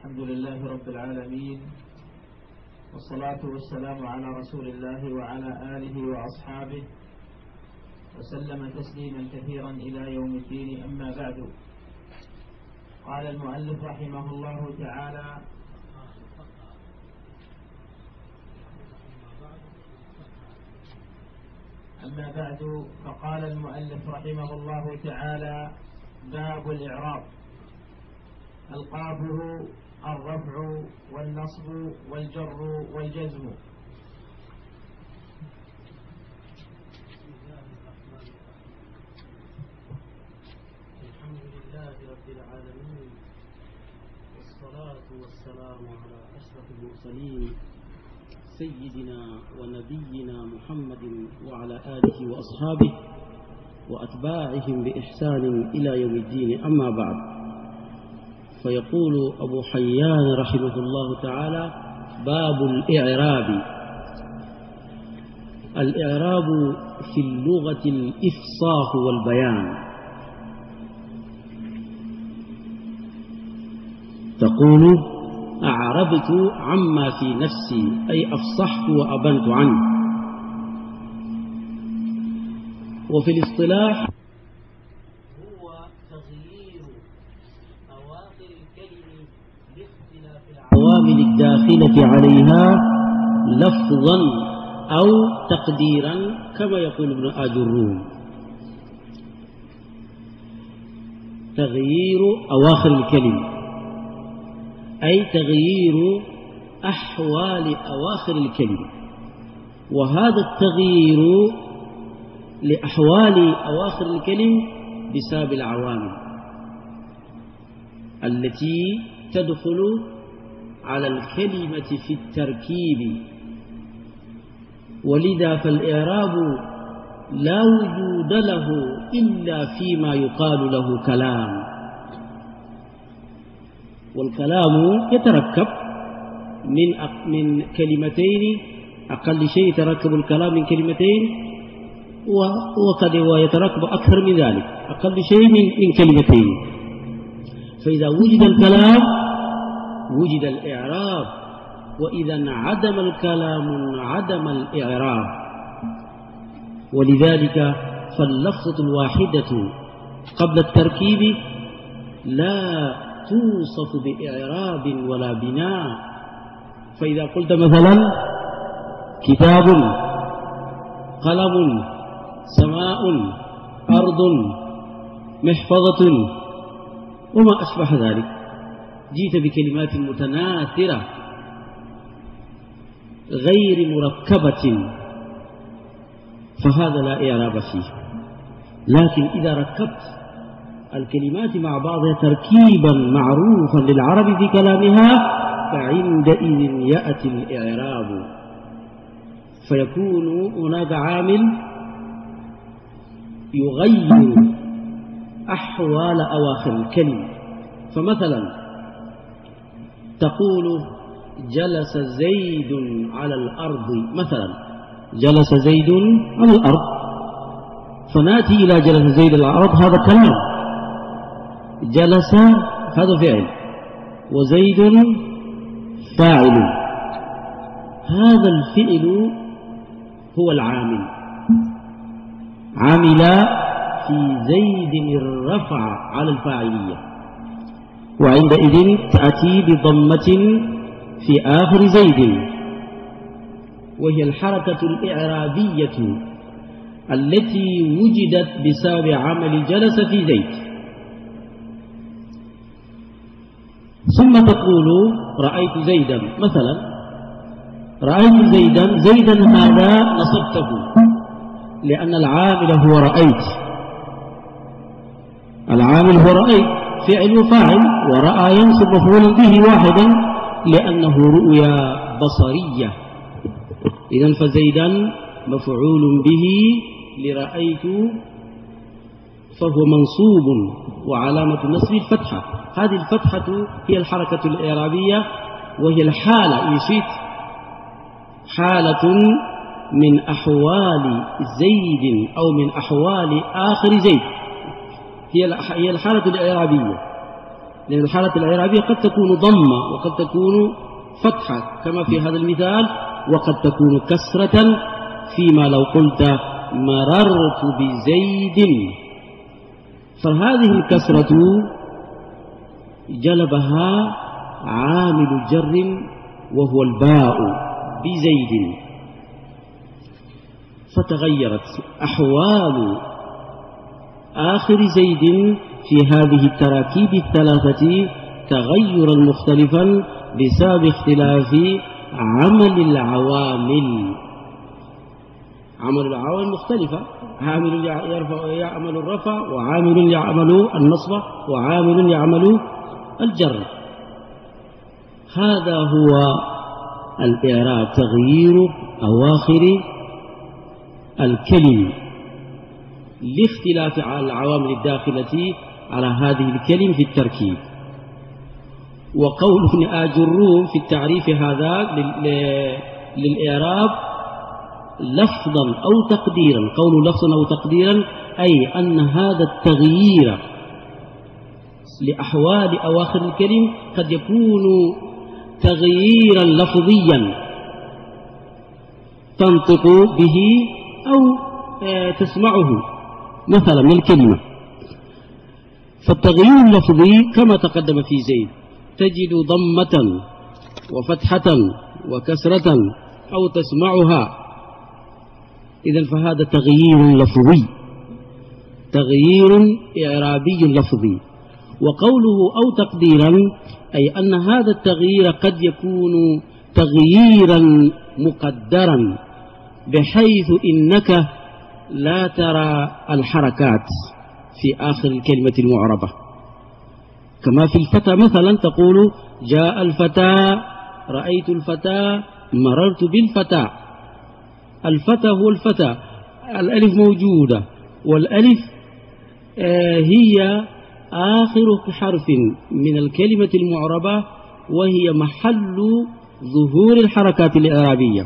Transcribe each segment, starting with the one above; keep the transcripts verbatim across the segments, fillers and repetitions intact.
الحمد لله رب العالمين، والصلاة والسلام على رسول الله وعلى آله وأصحابه وسلم تسليما كثيرا إلى يوم الدين. أما بعد، قال المؤلف رحمه الله تعالى: أما بعد فقال المؤلف رحمه الله تعالى: باب الإعراب. ألقابه الرفع والنصب والجر والجزم. الحمد لله رب العالمين، والصلاة والسلام على أشرف المرسلين سيدنا ونبينا محمد وعلى آله وأصحابه وأتباعهم بإحسان إلى يوم الدين. أما بعد، فيقول أبو حيان رحمه الله تعالى: باب الإعراب. الإعراب في اللغة الإفصاح والبيان. تقول: أعربت عما في نفسي، أي أفصحت وأبنت عنه. وفي الاصطلاح هو تغيير أواخر الكلم لاختلاف العوامل الداخلة عليها لفظا أو تقديرا، كما يقول ابن آجروم: تغيير أواخر الكلم أي تغيير أحوال أواخر الكلمة. وهذا التغيير لأحوال أواخر الكلم بسبب العوامل التي تدخل على الكلمة في التركيب. ولذا فالإعراب لا وجود له إلا فيما يقال له كلام. والكلام يتركب من من كلمتين، أقل شيء يتركب الكلام من كلمتين، وقد يتركب أكثر من ذلك، أقل شيء من كلمتين. فإذا وجد الكلام وجد الإعراب، وإذا انعدم الكلام انعدم الإعراب. ولذلك فاللفظة الواحدة قبل التركيب لا توصف بإعراب ولا بناء. فإذا قلت مثلا: كتاب، قلم، سماء، أرض، محفظة، وما أشبه ذلك، جئت بكلمات متناثرة غير مركبة، فهذا لا إعراب فيه. لكن إذا ركبت الكلمات مع بعضها تركيبا معروفا للعرب في كلامها، فعندئذ يأتي الإعراب، فيكون هناك عامل يغير أحوال أواخر الكلمة. فمثلا تقول: جلس زيد على الأرض، مثلا جلس زيد على الأرض، فنأتي إلى جلس زيد على الأرض، هذا كلام. جلس هذا فعل، وزيد فاعل. هذا الفعل هو العامل، عمل في زيد الرفع على الفاعلية، وعندئذ تأتي بضمة في آخر زيد، وهي الحركة الإعرابية التي وجدت بسبب عمل جلس في زيد. ثم تقول: رأيت زيدا، مثلا رأيت زيدا، زيدا هذا نصبته لأن العامل هو رأيت، العامل هو رأيت، فعل وفاعل، ورأى ينصب مفعولا به واحدا لأنه رؤيا بصرية. إذن فزيدا مفعول به لرأيت، فهو منصوب وعلامة نصبه الفتحة. هذه الفتحة هي الحركة الإعرابية، وهي الحالة، إن شئت حالة من أحوال زيد أو من أحوال آخر زيد، هي الحالة الإعرابية. لأن الحالة الإعرابية قد تكون ضمة وقد تكون فتحة كما في هذا المثال، وقد تكون كسرة فيما لو قلت مررت بزيد، فهذه الكسرة جلبها عامل جر وهو الباء بزيد، فتغيرت أحوال آخر زيد في هذه التراكيب الثلاثة تغيرا مختلفا بسبب اختلاف عمل العوامل. عمل العوامل مختلفة، عامل يعمل الرفع، وعامل يعمل النصب، وعامل يعمل الجر. هذا هو الإعراب، تغيير أواخر الكلم لاختلاف العوامل الداخلة على هذه الكلم في التركيب. وقول ابن آج الروم في التعريف هذا للإعراب لفظا أو تقديرا، قول لفظا أو تقديرا أي أن هذا التغيير لأحوال أواخر الكلم قد يكون تغييرا لفظيا تنطق به أو تسمعه مثلا من الكلمة. فالتغيير اللفظي كما تقدم في زيد تجد ضمة وفتحة وكسرة أو تسمعها، إذن فهذا تغيير لفظي، تغيير إعرابي لفظي. وقوله أو تقديرا أي أن هذا التغيير قد يكون تغييرا مقدرا بحيث إنك لا ترى الحركات في آخر الكلمة المعربة، كما في الفتى مثلا تقول جاء الفتى، رأيت الفتى، مررت بالفتى. الفتى هو الفتى، الألف موجودة، والألف آه هي آخر حرف من الكلمة المعربة، وهي محل ظهور الحركات الإعرابية.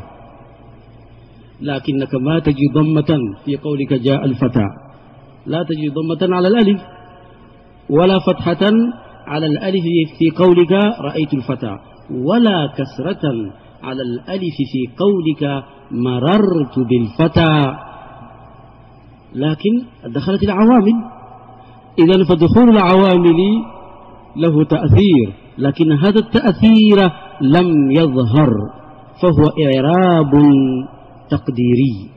لكنك ما تجد ضمة في قولك جاء الفتى، لا تجد ضمة على الألف، ولا فتحة على الألف في قولك رأيت الفتى، ولا كسرة على الألف في قولك مررت بالفتى. لكن دخلت العوامل، إذن فدخول العوامل له تأثير، لكن هذا التأثير لم يظهر، فهو إعراب تقديري.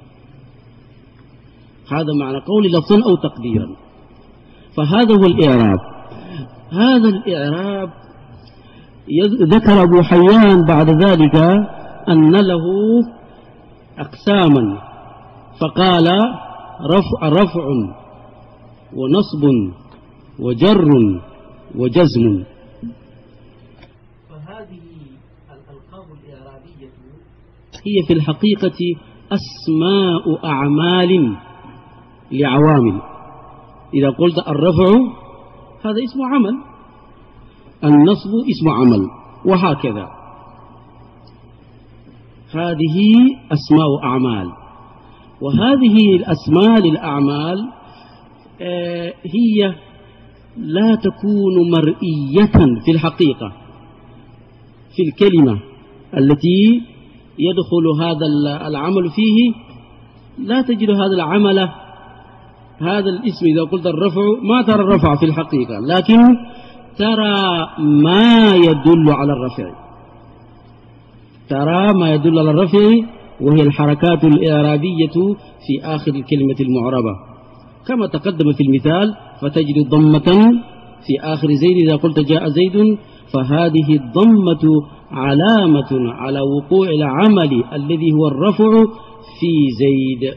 هذا معنى قول لفظا أو تقديرا، فهذا هو الإعراب. هذا الإعراب ذكر أبو حيان بعد ذلك أن له أقساما، فقال رفع, رفع ونصب وجر وجزم. فهذه الألقاب الإعرابية هي في الحقيقة أسماء أعمال لعوامل. إذا قلت الرفع هذا اسم عمل، النصب اسم عمل، وهكذا. هذه أسماء أعمال، وهذه الأسماء للأعمال هي لا تكون مرئية في الحقيقة في الكلمة التي يدخل هذا العمل فيه. لا تجد هذا العمل، هذا الاسم إذا قلت الرفع ما ترى الرفع في الحقيقة، لكن ترى ما يدل على الرفع، ترى ما يدل على الرفع، وهي الحركات الإعرابية في آخر الكلمة المعربة كما تقدم في المثال. فتجد ضمة في آخر زيد إذا قلت جاء زيد، فهذه الضمة علامة على وقوع العمل الذي هو الرفع في زيد.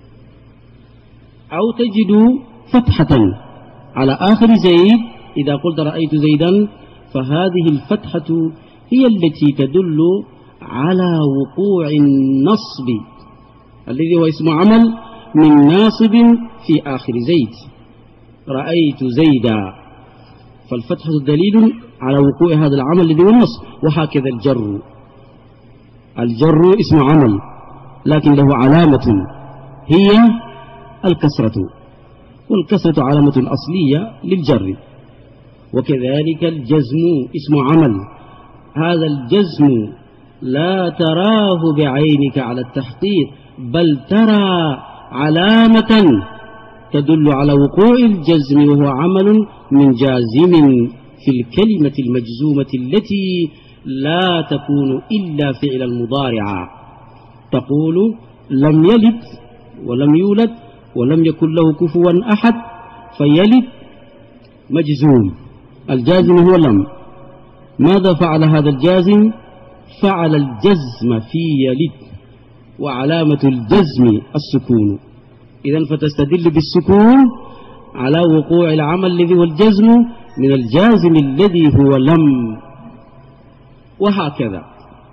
أو تجد فتحة على آخر زيد إذا قلت رأيت زيدا، فهذه الفتحة هي التي تدل على وقوع النصب الذي هو اسم عمل من ناصب في آخر زيد، رأيت زيدا، فالفتحة دليل على وقوع هذا العمل الذي هو النصب. وهكذا الجر، الجر اسم عمل لكن له علامة هي الكسرة، والكسرة علامة أصلية للجر. وكذلك الجزم اسم عمل. هذا الجزم لا تراه بعينك على التحقيق، بل ترى علامة تدل على وقوع الجزم، وهو عمل من جازم في الكلمة المجزومة التي لا تكون إلا فعلا مضارعا. تقول لم يلد ولم يولد ولم يكن له كفوا أحد، فيلد مجزوم، الجازم هو لم. ماذا فعل هذا الجازم؟ فعل الجزم في يلد، وعلامة الجزم السكون. إذن فتستدل بالسكون على وقوع العمل الذي هو الجزم من الجازم الذي هو لم، وهكذا.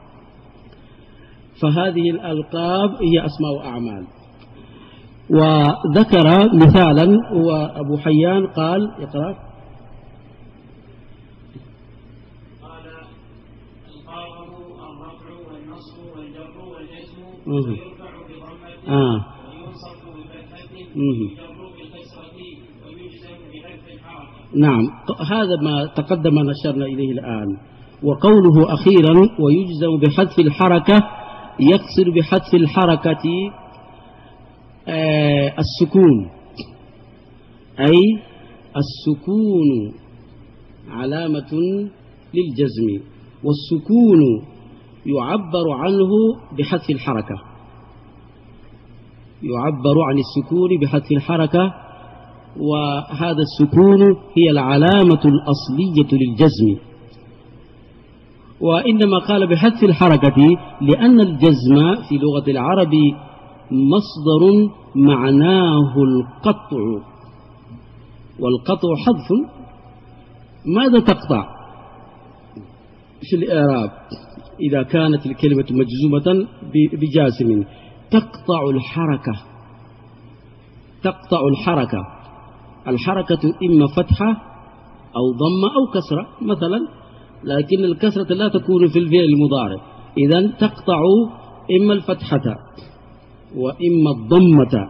فهذه الألقاب هي أسماء أعمال. وذكر مثالا، وأبو حيان قال اقرأ. قال القابه الرفع والنصب والجر والجزم ويرفع بضمة آه. وينصب بفتحة ويجر بالكسرة ويجزم بحذف الحركة. نعم، هذا ما تقدم نشرنا إليه الآن. وقوله أخيرا ويجزم بحذف الحركة، يقصد بحذف الحركة آه السكون، أي السكون علامة للجزم، والسكون يعبر عنه بحذف الحركة، يعبر عن السكون بحذف الحركة، وهذا السكون هي العلامة الأصلية للجزم. وإنما قال بحذف الحركة لأن الجزم في لغة العرب مصدر معناه القطع، والقطع حذف. ماذا تقطع في الإعراب إذا كانت الكلمة مجزومة بجازم؟ تقطع الحركة، تقطع الحركة. الحركة إما فتحة أو ضمة أو كسرة مثلا، لكن الكسرة لا تكون في الفعل المضارع. إذن تقطع إما الفتحة وإما الضمة،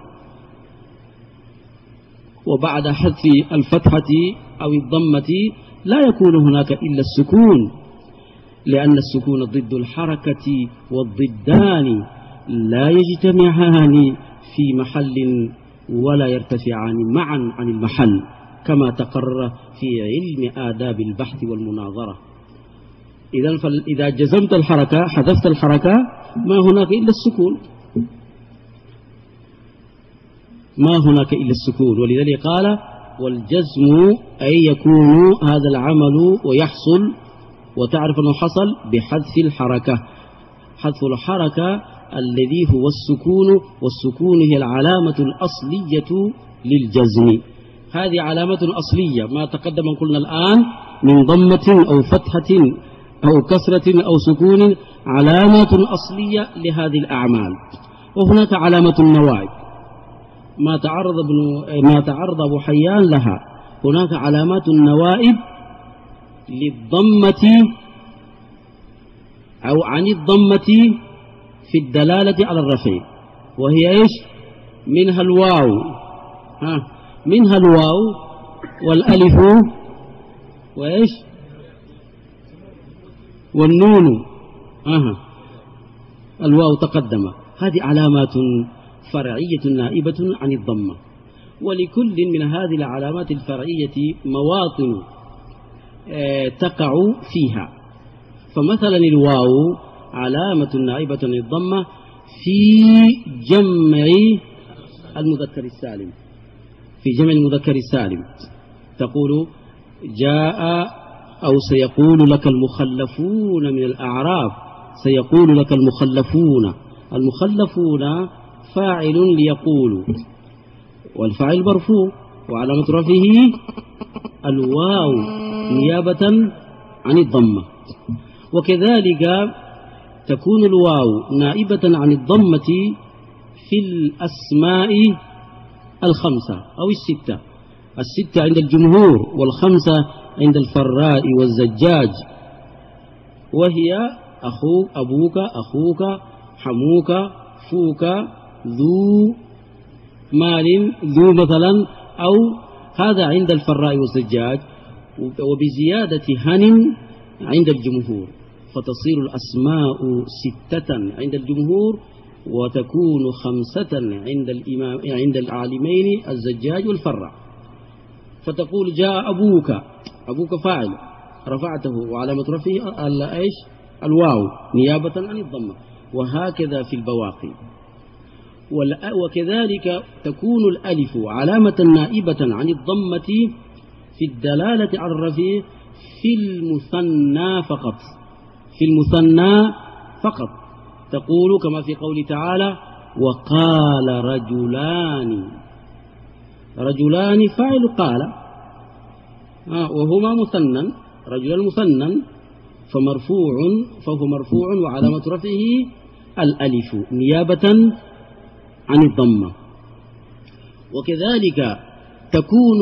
وبعد حذف الفتحة أو الضمة لا يكون هناك إلا السكون، لأن السكون ضد الحركة، والضدان لا يجتمعان في محل ولا يرتفعان معا عن المحل، كما تقرر في علم آداب البحث والمناظرة. إذن فإذا جزمت الحركة حذفت الحركة ما هناك إلا السكون، ما هناك إلا السكون. ولذلك قال والجزم أي يكون هذا العمل ويحصل، وتعرف أنه حصل بحذف الحركة. حذف الحركة الذي هو السكون، والسكون هي العلامة الأصلية للجزم. هذه علامة أصلية، ما تقدم قلنا الآن من ضمة أو فتحة أو كسرة أو سكون، علامات أصلية لهذه الأعمال. وهناك علامة النوائب، ما تعرض ابن ما تعرض أبو حيان لها. هناك علامات النوائب للضمة أو عن الضمة في الدلالة على الرفع، وهي إيش؟ منها الواو، ها منها الواو والألف وإيش والنون. آه. الواو تقدم. هذه علامات فرعية نائبة عن الضمة، ولكل من هذه العلامات الفرعية مواطن آه تقع فيها. فمثلا الواو علامة نائبة عن الضمة في جمع المذكر السالم، في جمع المذكر السالم تقول جاء أو سيقول لك المخلفون من الأعراب، سيقول لك المخلفون. المخلفون فاعل ليقول، والفاعل مرفوع، وعلامة رفعه الواو نيابة عن الضمة. وكذلك تكون الواو نائبة عن الضمة في الأسماء الخمسة أو الستة، الستة عند الجمهور والخمسة عند الفراء والزجاج، وهي أخوك، أبوك، أخوك، حموك، فوك، ذو مال، ذو مثلا، أو هذا عند الفراء والزجاج. وبزيادة هن عند الجمهور، فتصير الأسماء ستة عند الجمهور وتكون خمسة عند الإمام عند العالمين الزجاج والفراء. فتقول جاء أبوك، أبوك فاعل رفعته وعلامة رفعه ايش؟ الواو نيابة عن الضمة. وهكذا في البواقي. وكذلك تكون الألف علامة نائبة عن الضمة في الدلالة على الرفع في المثنى فقط، في المثنى فقط. تقول كما في قول تعالى وقال رجلان، رجلان فاعل قال آه وهما مثنى، رجلا مثنى فمرفوع، فهو مرفوع وعلامة رفعه الألف نيابة عن الضمة. وكذلك تكون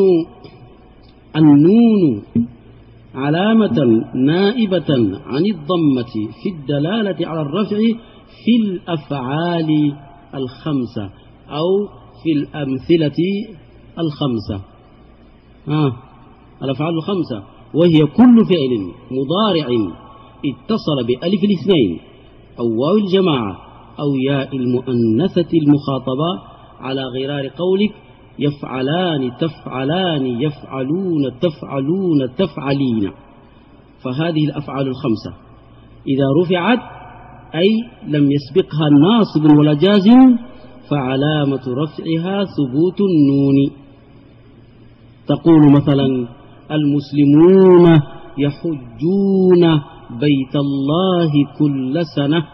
النون علامة نائبة عن الضمة في الدلالة على الرفع في الأفعال الخمسة أو في الأمثلة الخمسة. آه الأفعال الخمسة وهي كل فعل مضارع اتصل بألف الاثنين أو واو الجماعة أو ياء المؤنثة المخاطبة على غرار قولك يفعلان تفعلان يفعلون تفعلون تفعلين. فهذه الأفعال الخمسة إذا رفعت أي لم يسبقها ناصب ولا جازم فعلامة رفعها ثبوت النون. تقول مثلا المسلمون يحجون بيت الله كل سنة،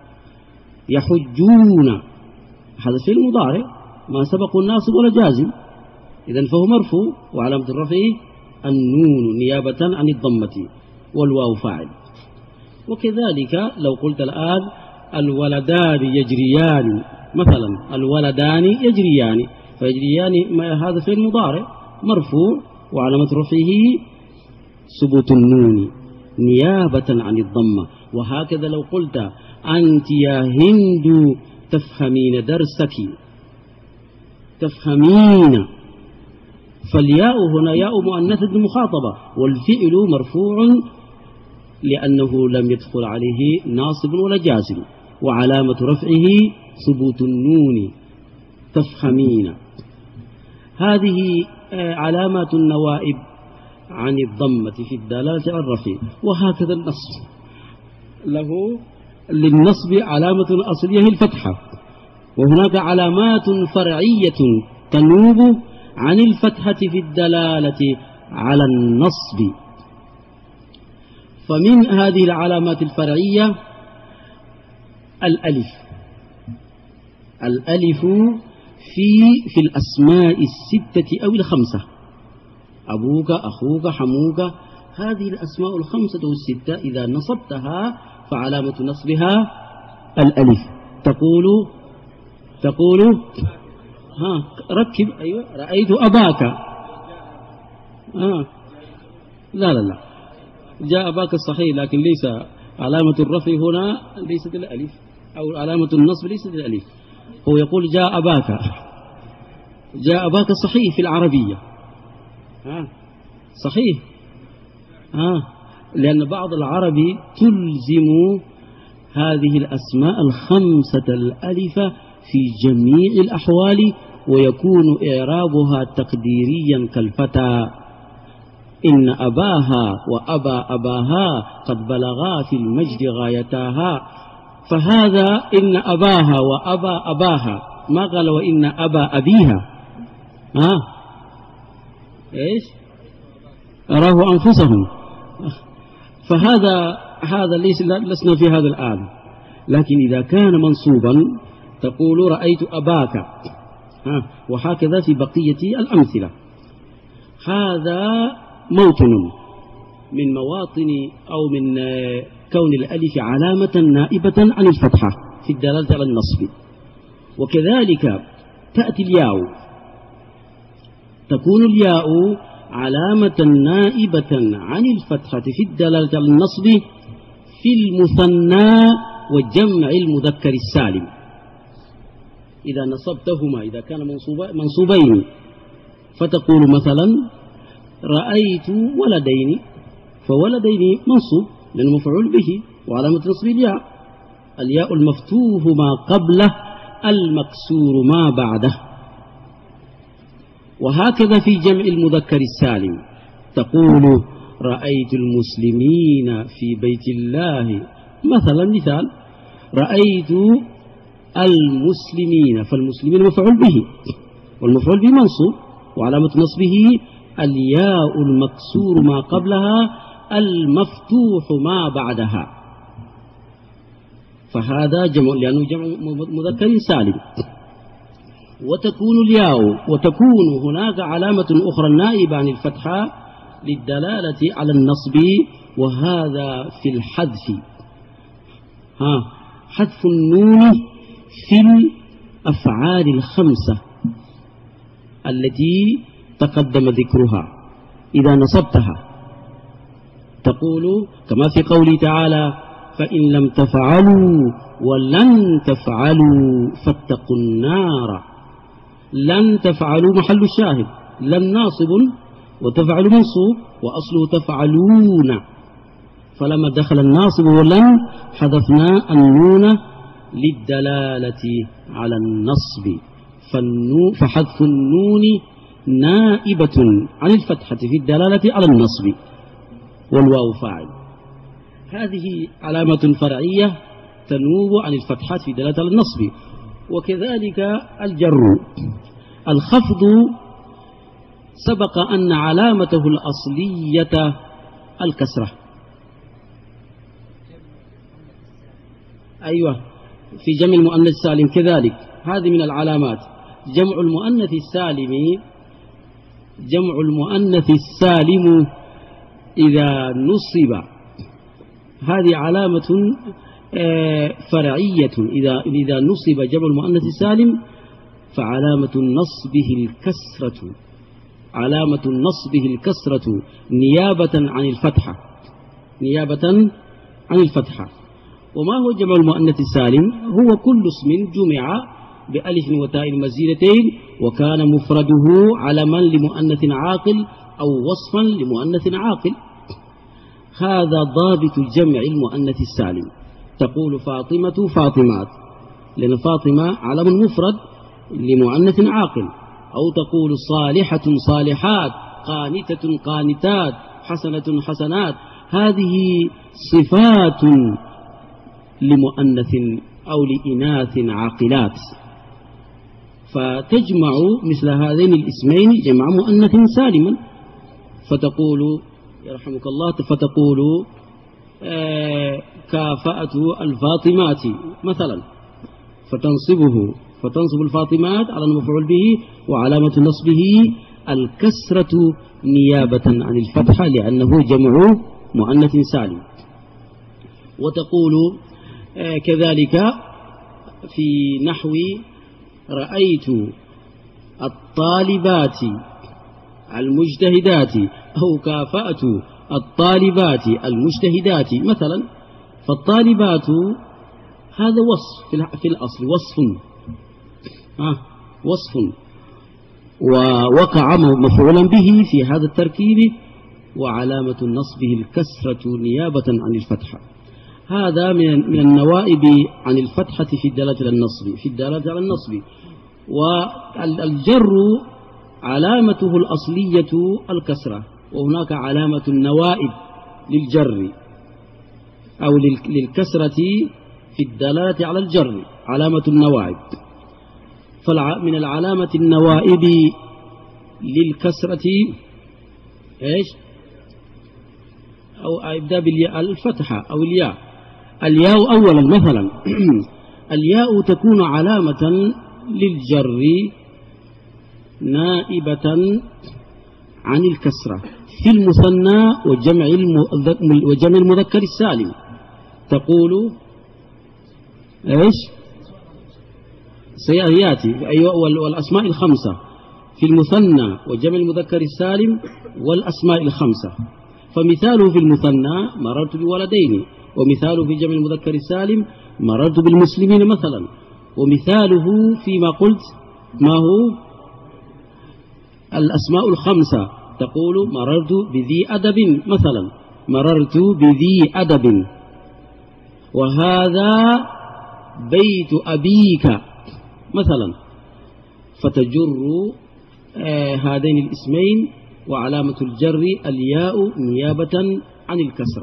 يحجون هذا فعل مضارع ما سبق الناصب ولا جازم، إذن فهو مرفوع وعلامة الرفع النون نيابة عن الضمة والواو فاعل. وكذلك لو قلت الآن الولدان يجريان مثلا، الولدان يجريان فيجريان هذا فعل مضارع مرفوع وعلامة رفعه ثبوت النون نيابة عن الضمة. وهكذا لو قلت أنت يا هند تفهمين درسك، تفهمين، فالياء هنا ياء مؤنثة مخاطبة والفعل مرفوع لأنه لم يدخل عليه ناصب ولا جازم وعلامة رفعه ثبوت النون تفهمين. هذه علامات النوائب عن الضمة في الدلالة على الرفع. وهكذا النصب له للنصب علامة أصلية الفتحة، وهناك علامات فرعية تنوب عن الفتحة في الدلالة على النصب. فمن هذه العلامات الفرعية الألف، الألف في في الأسماء الستة أو الخمسة، أبوك أخوك حموك، هذه الأسماء الخمسة والستة إذا نصبتها فعلامة نصبها الألف. تقول تقول ها ركب أيوة رأيت أباك آه لا لا لا جاء أباك الصحيح، لكن ليس علامة الرفع هنا ليست الألف أو علامة النصب ليست الألف. هو يقول جاء أباك، جاء أباك صحيح في العربية آه صحيح آه لأن بعض العرب تلزم هذه الأسماء الخمسة الألف في جميع الأحوال ويكون إعرابها تقديريا كالفتى إن أباها وأبا أباها قد بلغا في المجد غايتاها. فهذا إن أباها وأبا أباها ما قال وإن أبا أبيها ها آه. إيش أراه أنفسهم. فهذا هذا ليس لسنا في هذا الآن. لكن إذا كان منصوبا تقول رأيت أباك ها. وهكذا في بقية الأمثلة. هذا موطن من مواطن أو من كون الألف علامة نائبة عن الفتحة في الدلالة على النصب. وكذلك تأتي الياء، تكون الياء علامة نائبة عن الفتحة في الدلالة على النصب في المثنى وجمع المذكر السالم. إذا نصبتهما إذا كان منصوبين فتقول مثلا رأيت ولدين، فولدين منصوب لأنه مفعول به وعلامة نصبه الياء، الياء المفتوح ما قبله المكسور ما بعده. وهكذا في جمع المذكر السالم تقول رأيت المسلمين في بيت الله، مثلا مثال رأيت المسلمين، فالمسلمين مفعول به والمفعول به منصوب وعلامة نصبه الياء المكسور ما قبلها المفتوح ما بعدها، فهذا جمع لأنه جمع مذكر سالم. وتكون الياء وتكون هناك علامة أخرى نائبة عن الفتحة للدلالة على النصب، وهذا في الحذف. ها حذف النون في الأفعال الخمسة التي تقدم ذكرها إذا نصبتها، تقول كما في قوله تعالى فإن لم تفعلوا ولن تفعلوا فاتقوا النار. لن تفعلوا محل الشاهد، لن ناصب وتفعل منصوب وأصله تفعلون، فلما دخل الناصب ولن حذفنا النون للدلالة على النصب، فحذف النون نائبة عن الفتحة في الدلالة على النصب، والواو فاعل. هذه علامة فرعية تنوب عن الفتحات في الدلالة على النصب. وكذلك الجر. الخفض سبق أن علامته الأصلية الكسرة، أيوة في جمع المؤنث السالم كذلك، هذه من العلامات. جمع المؤنث السالم جمع المؤنث السالم إذا نصب، هذه علامة فرعية، إذا إذا نصب جمع المؤنث السالم فعلامة نصبه الكسرة، علامة نصبه الكسرة نيابة عن الفتحة، نيابة عن الفتحة. وما هو جمع المؤنث السالم؟ هو كل اسم جمع بألف وتاء مزيدتين وكان مفرده علما لمؤنث عاقل أو وصفا لمؤنث عاقل، هذا ضابط جمع المؤنث السالم. تقول فاطمة فاطمات، لأن فاطمة علم مفرد لمؤنث عاقل، أو تقول صالحة صالحات، قانتة قانتات، حسنة حسنات، هذه صفات لمؤنث أو لإناث عاقلات، فتجمع مثل هذين الاسمين جمع مؤنث سالما. فتقول يرحمك الله، فتقول آه كافأت الفاطمات مثلا، فتنصبه فتنصب الفاطمات على المفعول به وعلامة نصبه الكسرة نيابة عن الفتحة لأنه جمع مؤنث سالم. وتقول آه كذلك في نحو رأيت الطالبات المجتهدات أو كافأت الطالبات المجتهدات مثلا، فالطالبات هذا وصف في الأصل، وصف آه وصف ووقع مفعولا به في هذا التركيب وعلامة نصبه الكسرة نيابة عن الفتحة. هذا من من النوائب عن الفتحة في الدالة على النصب في الدالة على النصب. والجر علامته الأصلية الكسرة، وهناك علامة النوائب للجر أو للكسرة في الدالة على الجر، علامة النوائب. فمن العلامة النوائب للكسرة إيش؟ أو أبدأ بالياء الفتحة أو الياء. الياء أولا مثلا الياء تكون علامة للجر نائبة عن الكسرة في المثنى وجمع وجمع المذكر السالم. تقول إيش؟ سيأتي أيوة، والأسماء الخمسة في المثنى وجمع المذكر السالم والأسماء الخمسة. فمثاله في المثنى مررت بولدين، ومثاله في جمع المذكر السالم مررت بالمسلمين مثلا، ومثاله فيما قلت ما هو الأسماء الخمسة تقول مررت بذي أدب مثلا، مررت بذي أدب، وهذا بيت أبيك مثلا، فتجر آه هذين الاسمين، وعلامة الجر الياء نيابة عن الكسرة.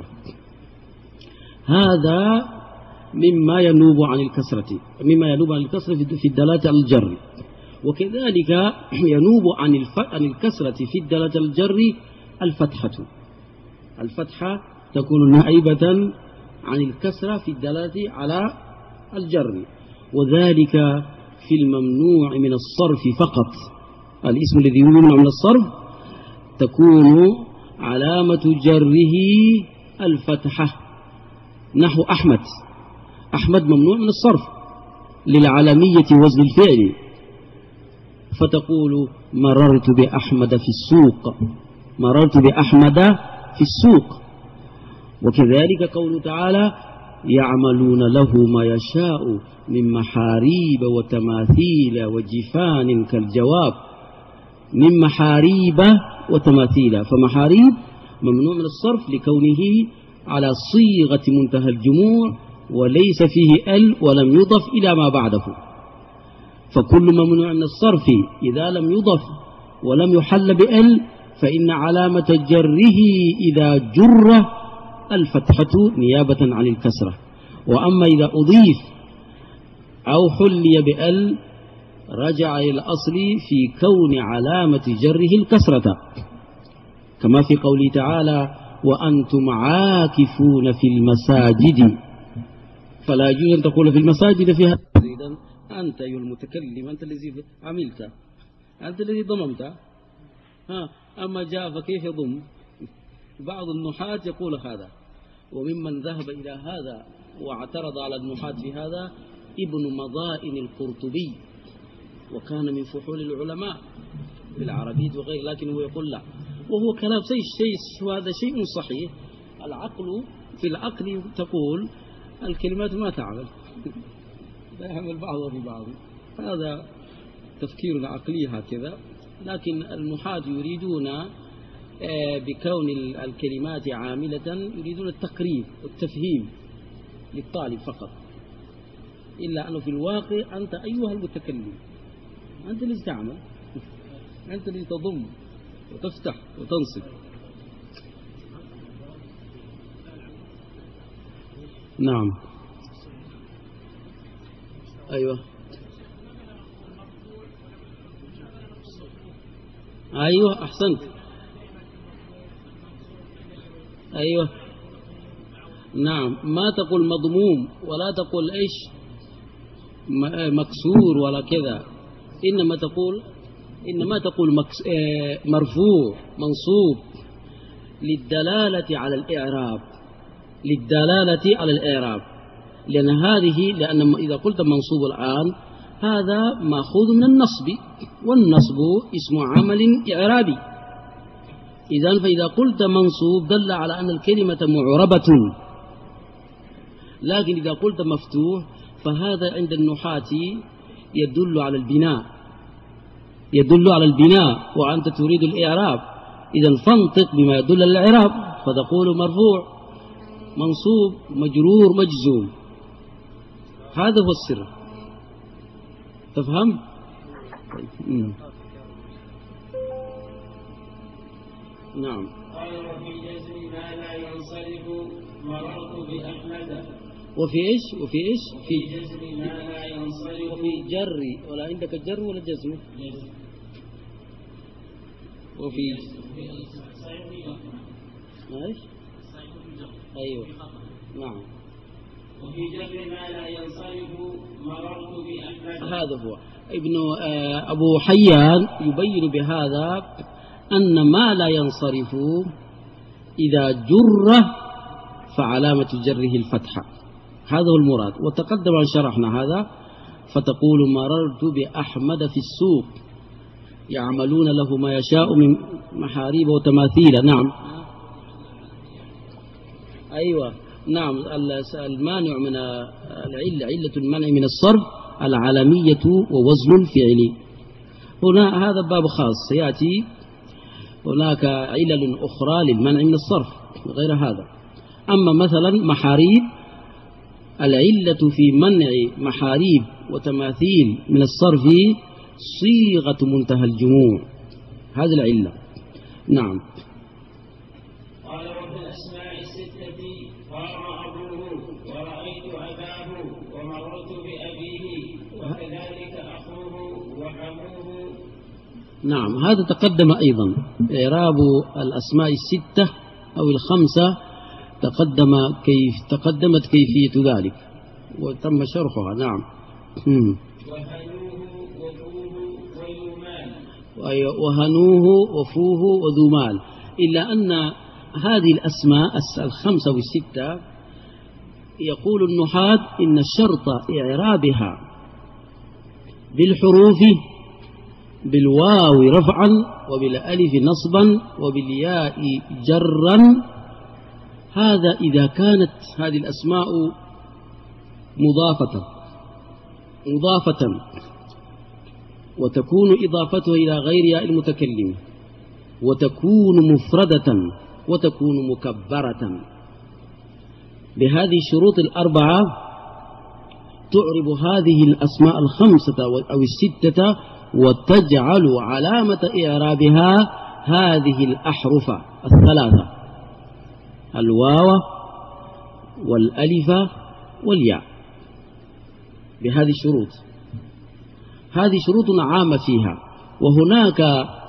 هذا مما ينوب عن الكسرة، مما ينوب عن الكسرة في الدلالة على الجر. وكذلك ينوب عن عن الكسرة في الدلالة على الجر الفتحة. الفتحة تكون نائبة عن الكسرة في الدلالة على الجر، وذلك في الممنوع من الصرف فقط. الاسم الذي يمنع من الصرف تكون علامة جره الفتحة، نحو أحمد. أحمد ممنوع من الصرف للعلمية وزن الفعل، فتقول مررت بأحمد في السوق، مررت بأحمد في السوق. وكذلك قوله تعالى يعملون له ما يشاء من محاريب وتماثيل وجفان كالجواب، من محاريب وتماثيل، فمحاريب ممنوع من الصرف لكونه على صيغة منتهى الجموع وليس فيه ال ولم يضف إلى ما بعده. فكل ممنوع من الصرف إذا لم يضف ولم يحل بال فإن علامة جره إذا جر الفتحة نيابة عن الكسرة. وأما إذا أضيف أو حلي بال رجع إلى الأصل في كون علامة جره الكسرة، كما في قوله تعالى وأنتم عاكفون في المساجد، فلا يجوز أن تقول في المساجد فيها إذن أنت أيها المتكلم، أنت الذي عملت، أنت الذي ضممت. ها أما جاء فكيف يضم؟ بعض النحاة يقول هذا، وممن ذهب إلى هذا واعترض على النحاة في هذا ابن مضائن القرطبي، وكان من فحول العلماء بالعربية وغير، لكن هو يقول لا، وهو كلام شيء شيء وهذا شيء صحيح. العقل في العقل تقول الكلمات ما تعمل، لا يعمل بعضها في بعض، هذا تفكير عقلي هكذا. لكن النحاة يريدون بكون الكلمات عاملة يريدون التقريب والتفهيم للطالب فقط، إلا أنه في الواقع أنت أيها المتكلم أنت الذي تعمل، أنت الذي تضم وتفتح وتنصب. نعم أيوة أيوة أحسنت، أيوة نعم. ما تقول مضموم ولا تقول إيش مكسور ولا كذا، إنما تقول إنما تقول مرفوع منصوب للدلالة على الإعراب، للدلالة على الإعراب، لأن هذه لأن إذا قلت منصوب الآن هذا مأخوذ من النصب، والنصب اسم عمل إعرابي. إذن فإذا قلت منصوب دل على أن الكلمة معربة، لكن إذا قلت مفتوح فهذا عند النحاة يدل على البناء، يدل على البناء وأنت تريد الإعراب، إذن فانطق بما يدل على الإعراب، فتقول مرفوع منصوب مجرور مجزوم. هذا هو السر، تفهم؟ طيب. نعم. قال وفي جزم ما لا ينصرف مررت بأحمد. وفي إيش؟ وفي إيش؟ في جزم ما لا ينصرف. وفي جر، ولا عندك جر ولا جزم؟ جزم. وفي ايش؟ ايوه نعم. وفي جر ما لا ينصرف مررت بأحمد. هذا هو ابن أبو حيان يبين بهذا أن ما لا ينصرف إذا جر فعلامة جره الفتحة، هذا هو المراد. وتقدم أن شرحنا هذا، فتقول مررت بأحمد في السوق يعملون له ما يشاء من محاريب وتماثيل. نعم أيوة نعم. المانع من العلة، علة المنع من الصرف العلمية ووزن الفعل. هنا هذا باب خاص سيأتي هناك علل أخرى للمنع من الصرف غير هذا. أما مثلا محاريب، العلة في منع محاريب وتماثيل من الصرف صيغة منتهى الجموع، هذه العلة. نعم. قال وفي الأسماء الستة قام أبوه ورأيت أباه ومررت بأبيه وكذلك أخوه وحموه. نعم، هذا تقدم أيضا. إعراب الأسماء الستة أو الخمسة تقدم كيف تقدمت كيفية ذلك وتم شرحها. نعم. وهنوه وفوه وذومال. وهنوه وفوه وذومال، إلا أن هذه الأسماء الخمسة والستة يقول النحاة إن شرط إعرابها بالحروف بالواو رفعا وبالألف نصبا وبالياء جرا، هذا إذا كانت هذه الأسماء مضافة مضافة وتكون إضافتها إلى غير ياء المتكلم، وتكون مفردة وتكون مكبرة. بهذه الشروط الأربعة تعرب هذه الأسماء الخمسة أو الستة وتجعل علامة إعرابها هذه الأحرف الثلاثة: الواو والألف والياء، بهذه الشروط. هذه شروط عامة فيها. وهناك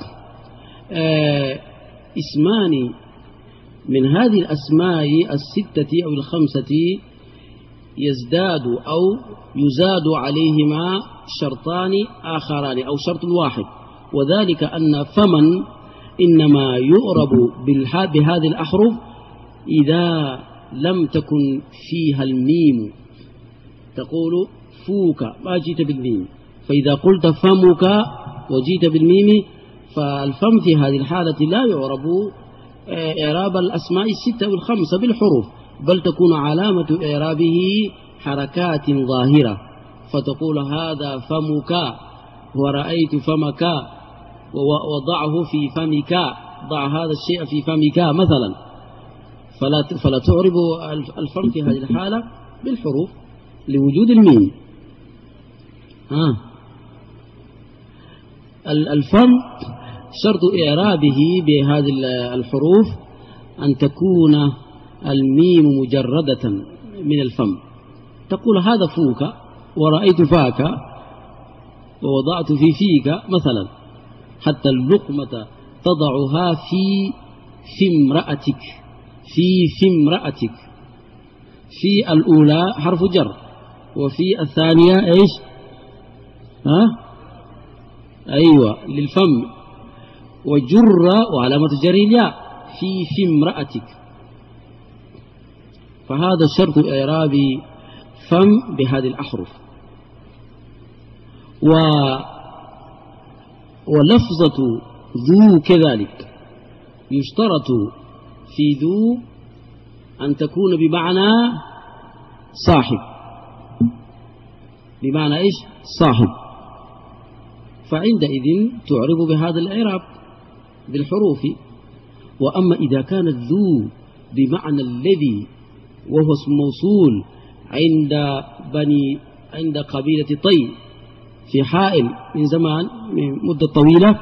آه اسمان من هذه الأسماء الستة أو الخمسة يزداد أو يزاد عليهما شرطان آخران أو شرط واحد، وذلك أن فمن إنما يؤرب بهذه الأحرف إذا لم تكن فيها الميم، تقول فوك ما جيت بالميم، فإذا قلت فمك وجيت بالميم فالفم في هذه الحالة لا يعرب إعراب الأسماء الستة والخمسة بالحروف، بل تكون علامة إعرابه حركات ظاهرة، فتقول هذا فمك ورأيت فمك ووضعه في فمك، ضع هذا الشيء في فمك مثلا، فلا فلا تعرب الفم في هذه الحالة بالحروف لوجود الميم. ها الفم شرط إعرابه بهذه الحروف أن تكون الميم مجردة من الفم، تقول هذا فوك ورأيت فاك ووضعت في فيك مثلا، حتى اللقمة تضعها في في امرأتك، في في امرأتك، في الأولى حرف جر، وفي الثانية إيش؟ ها؟ أيوة للفم، وجر وعلامة جر الياء في في امرأتك. فهذا شرط إعراب فم بهذه الأحرف. و ولفظة ذو كذلك يشترط في ذو أن تكون بمعنى صاحب، بمعنى إيش؟ صاحب، فعندئذ تعرب بهذا الإعراب بالحروف. وأما إذا كانت ذو بمعنى الذي وهو اسم موصول عند بني عند قبيلة طي في حائل من زمان من مدة طويلة،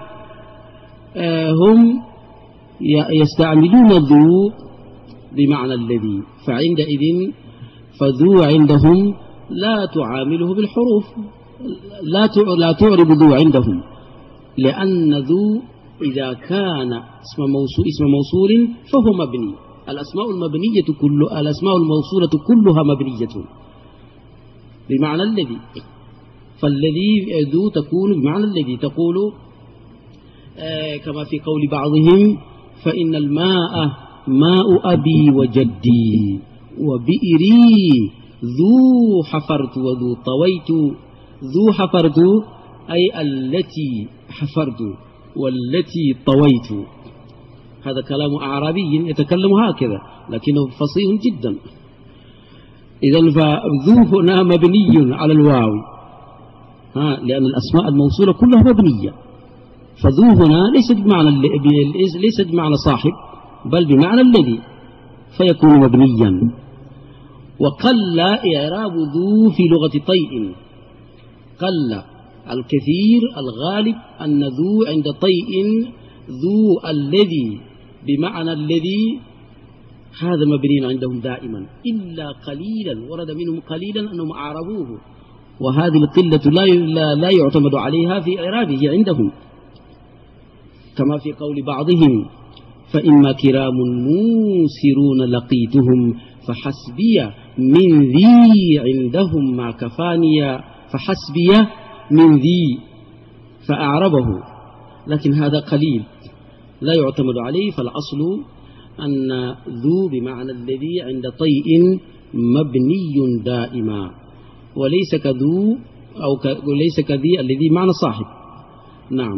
هم يستعملون ذو بمعنى الذي، فعندئذ فذو عندهم لا تعامله بالحروف، لا لا تعرب ذو عندهم، لأن ذو إذا كان اسم موصول اسم موصول فهو مبني. الأسماء المبنية كل الأسماء الموصولة كلها مبنية بمعنى الذي، فالذي ذو تكون بمعنى الذي، تقول آه كما في قول بعضهم فإن الماء ماء أبي وجدي وبئري ذو حفرت وذو طويت. ذو حفرت أي التي حفرت والتي طويت. هذا كلام أعرابي يتكلم هكذا لكنه فصيح جدا. إذن فذو هنا مبني على الواو، ها، لأن الأسماء الموصولة كلها مبنية فذو هنا ليست بمعنى ليست بمعنى صاحب، بل بمعنى الذي، فيكون مبنيا. وقل إعراب ذو في لغة طيء، قل الكثير الغالب أن ذو عند طيء ذو الذي بمعنى الذي، هذا مبني عندهم دائما، إلا قليلا ورد منهم قليلا أنهم أعربوه، وهذه القلة لا, لا يعتمد عليها في إعرابه عندهم، كما في قول بعضهم: فإما كرام موسرون لقيتهم فحسبي من ذي عندهم ما كفاني، فحسبي من ذي، فأعربه، لكن هذا قليل لا يعتمد عليه، فالأصل أن ذو بمعنى الذي عند طيء مبني دائما، وليس كذو أو ك... وليس كذي الذي معنى صاحب. نعم.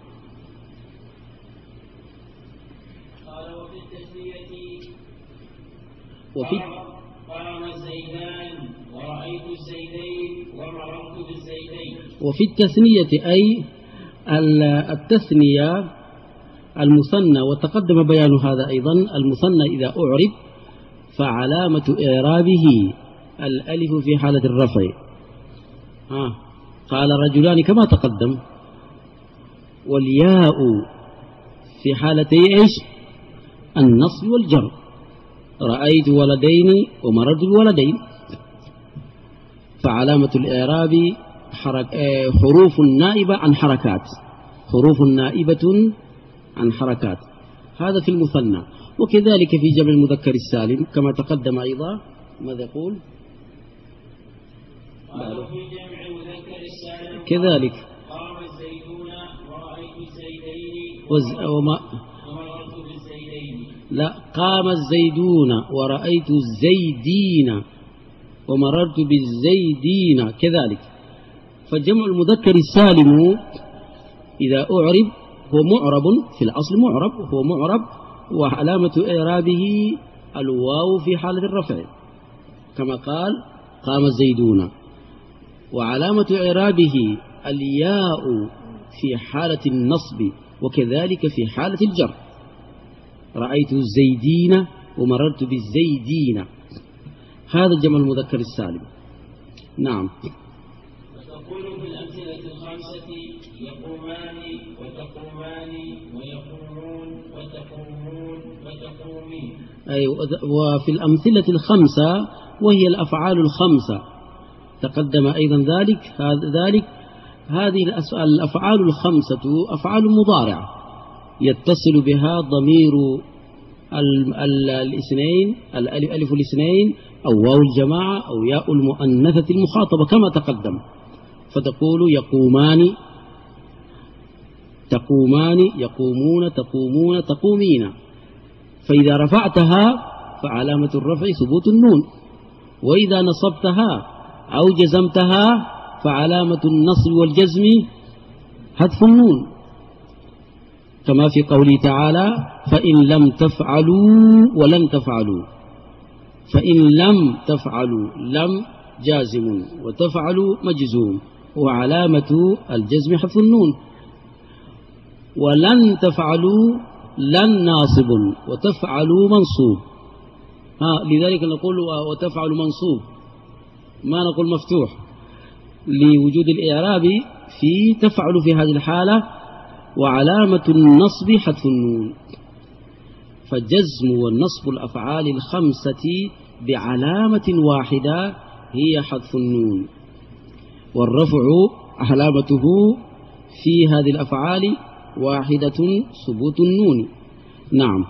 قال وفي التسمية وفي قام الزيدان ورأيت الزيدين ومررت بالزيدين. وفي التثنية أي التثنية المثنى، وتقدم بيان هذا أيضا. المثنى إذا أعرب فعلامة إعرابه الألف في حالة الرفع. آه. قال رجلان كما تقدم، والياء في حالتي إيش؟ النصب والجر. رأيت ولدين ومررت بولدين، فعلامة الإعراب حروف نائبة عن حركات، حروف نائبة عن حركات، هذا في المثنى. وكذلك في جمع المذكر السالم كما تقدم أيضا. ماذا يقول؟ كذلك قام الزيدون ورأيت الزيدين وز... وما... ومررت بالزيدين. لا، قام الزيدون ورأيت الزيدين ومررت بالزيدين كذلك. فجمع المذكر السالم إذا أعرب هو معرب، في الأصل معرب، هو معرب، وعلامة إعرابه الواو في حالة الرفع كما قال قام الزيدون، وعلامة إعرابه الياء في حالة النصب، وكذلك في حالة الجر. رأيت الزيدين ومررت بالزيدين، هذا جمع المذكر السالم. نعم. وتقول في الأمثلة الخمسة يقومان وتقومان ويقومون وتقومون وتقومين. أي وفي الأمثلة الخمسة وهي الأفعال الخمسة تقدم أيضا ذلك. ذلك هذه الأفعال الخمسة أفعال مضارعة يتصل بها ضمير الاثنين، الألف الاثنين أو واو الجماعة أو ياء المؤنثة المخاطبة كما تقدم. فتقول يقومان تقومان يقومون تقومون تقومين، فإذا رفعتها فعلامة الرفع ثبوت النون، وإذا نصبتها أو جزمتها فعلامة النصب والجزم حذف النون، كما في قوله تعالى فإن لم تفعلوا ولن تفعلوا. فإن لم تفعلوا، لم جازم وتفعلوا مجزوم، وعلامة الجزم حذف النون. ولن تفعلوا، لن ناصب وتفعلوا منصوب. ها لذلك نقول وتفعل منصوب، ما نقول مفتوح، لوجود الإعراب في تفعل في هذه الحالة، وعلامة النصب حذف النون. فالجزم والنصب الأفعال الخمسة بعلامة واحدة هي حذف النون، والرفع علامته في هذه الأفعال واحدة ثبوت النون. نعم.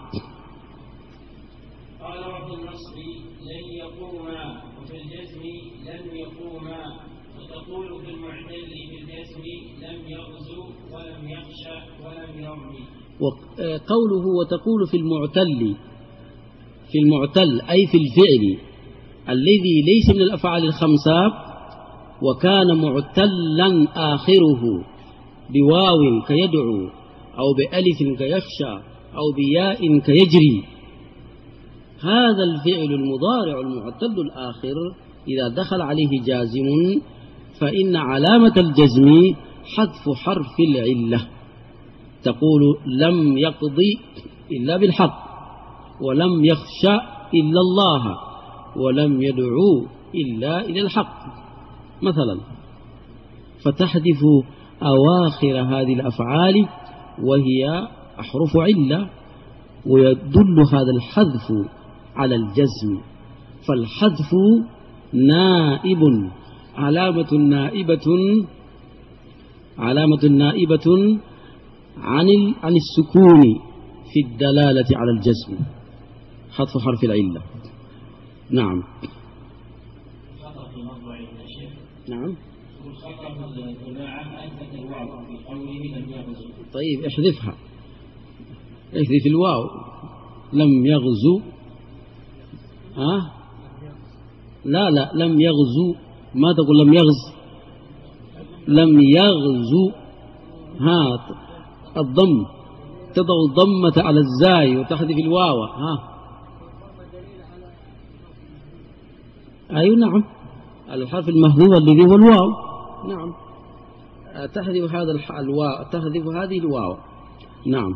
قال وفي النصب لن يقوما، وفي الجزم لن يقوما، وتقول في المعتل في الجزم لم يغزو ولم يخشى ولم يرمي. وقوله وتقول في المعتل، في المعتل أي في الفعل الذي ليس من الأفعال الخمسة وكان معتلا آخره بواو كيدعو أو بألف كيخشى أو بياء كيجري، هذا الفعل المضارع المعتل الآخر إذا دخل عليه جازم فإن علامة الجزم حذف حرف العلة، تقول لم يقضي إلا بالحق، ولم يخشى إلا الله، ولم يدعو إلا إلى الحق مثلا. فتحذف أواخر هذه الأفعال وهي أحرف علة، ويدل هذا الحذف على الجزم. فالحذف نائب، علامة نائبة علامة نائبة عن عن السكون في الدلالة على الجزم، حذف حرف العلة. نعم نعم. طيب احذفها، احذف الواو. لم يغزو، ها أه؟ لا لا لم يغزو، ما تقول لم يغز، لم يغزو. ها الضم، تضع الضمة على الزاي وتحذف الواو. ها أيوة نعم، الحرف المحذوف الذي هو الواو. نعم تحذف هذا الواو، تحذف هذه الواو. نعم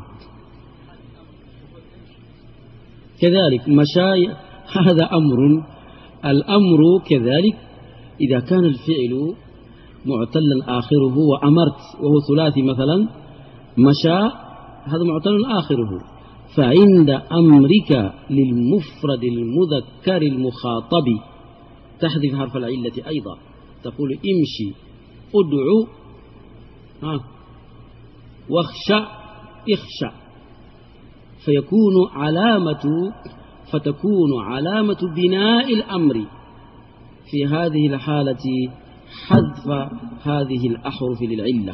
كذلك مشاي، هذا أمر. الأمر كذلك إذا كان الفعل معتلا آخره، وأمرت وهو ثلاثي مثلا، مشى هذا معتل آخره. فعند أمرك للمفرد المذكر المخاطب تحذف حرف العلة أيضا، تقول امشي، ادعو، ها واخشى، اخشى. فيكون علامة فتكون علامة بناء الأمر في هذه الحالة حذف هذه الأحرف للعلة،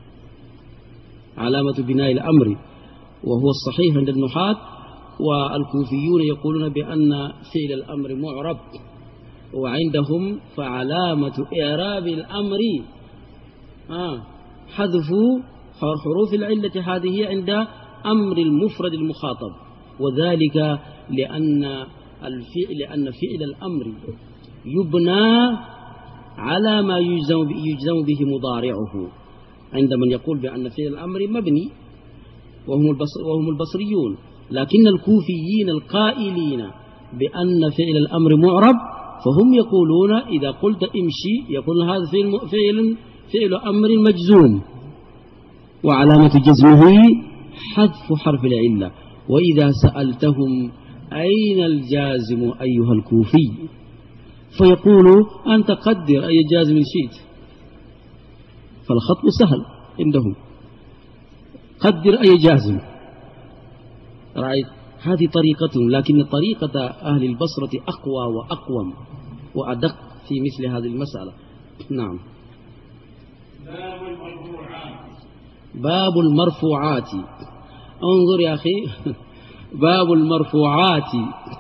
علامة بناء الأمر. وهو الصحيح عند النحاة، والكوفيون يقولون بأن فعل الأمر معرب، وعندهم فعلامة إعراب الأمر آه حذف حروف العلة هذه عند أمر المفرد المخاطب. وذلك لأن الفعل لأن فعل الأمر يبنى على ما يجزم يجزم به مضارعه، عند من يقول بأن فعل الأمر مبني وهم البصر وهم البصريون. لكن الكوفيين القائلين بأن فعل الأمر معرب، فهم يقولون إذا قلت امشي يقول هذا فعل فعل فعل أمر مجزوم، وعلامة جزمه حذف حرف العلة. وإذا سألتهم أين الجازم أيها الكوفي، فيقول أنت قدر أي جازم شئت، فالخطب سهل عندهم، قدر أي جازم. رأيت هذه طريقتهم، لكن طريقة أهل البصرة أقوى وأقوم وأدق في مثل هذه المسألة. نعم. باب المرفوعات. باب المرفوعات، انظر يا أخي باب المرفوعات،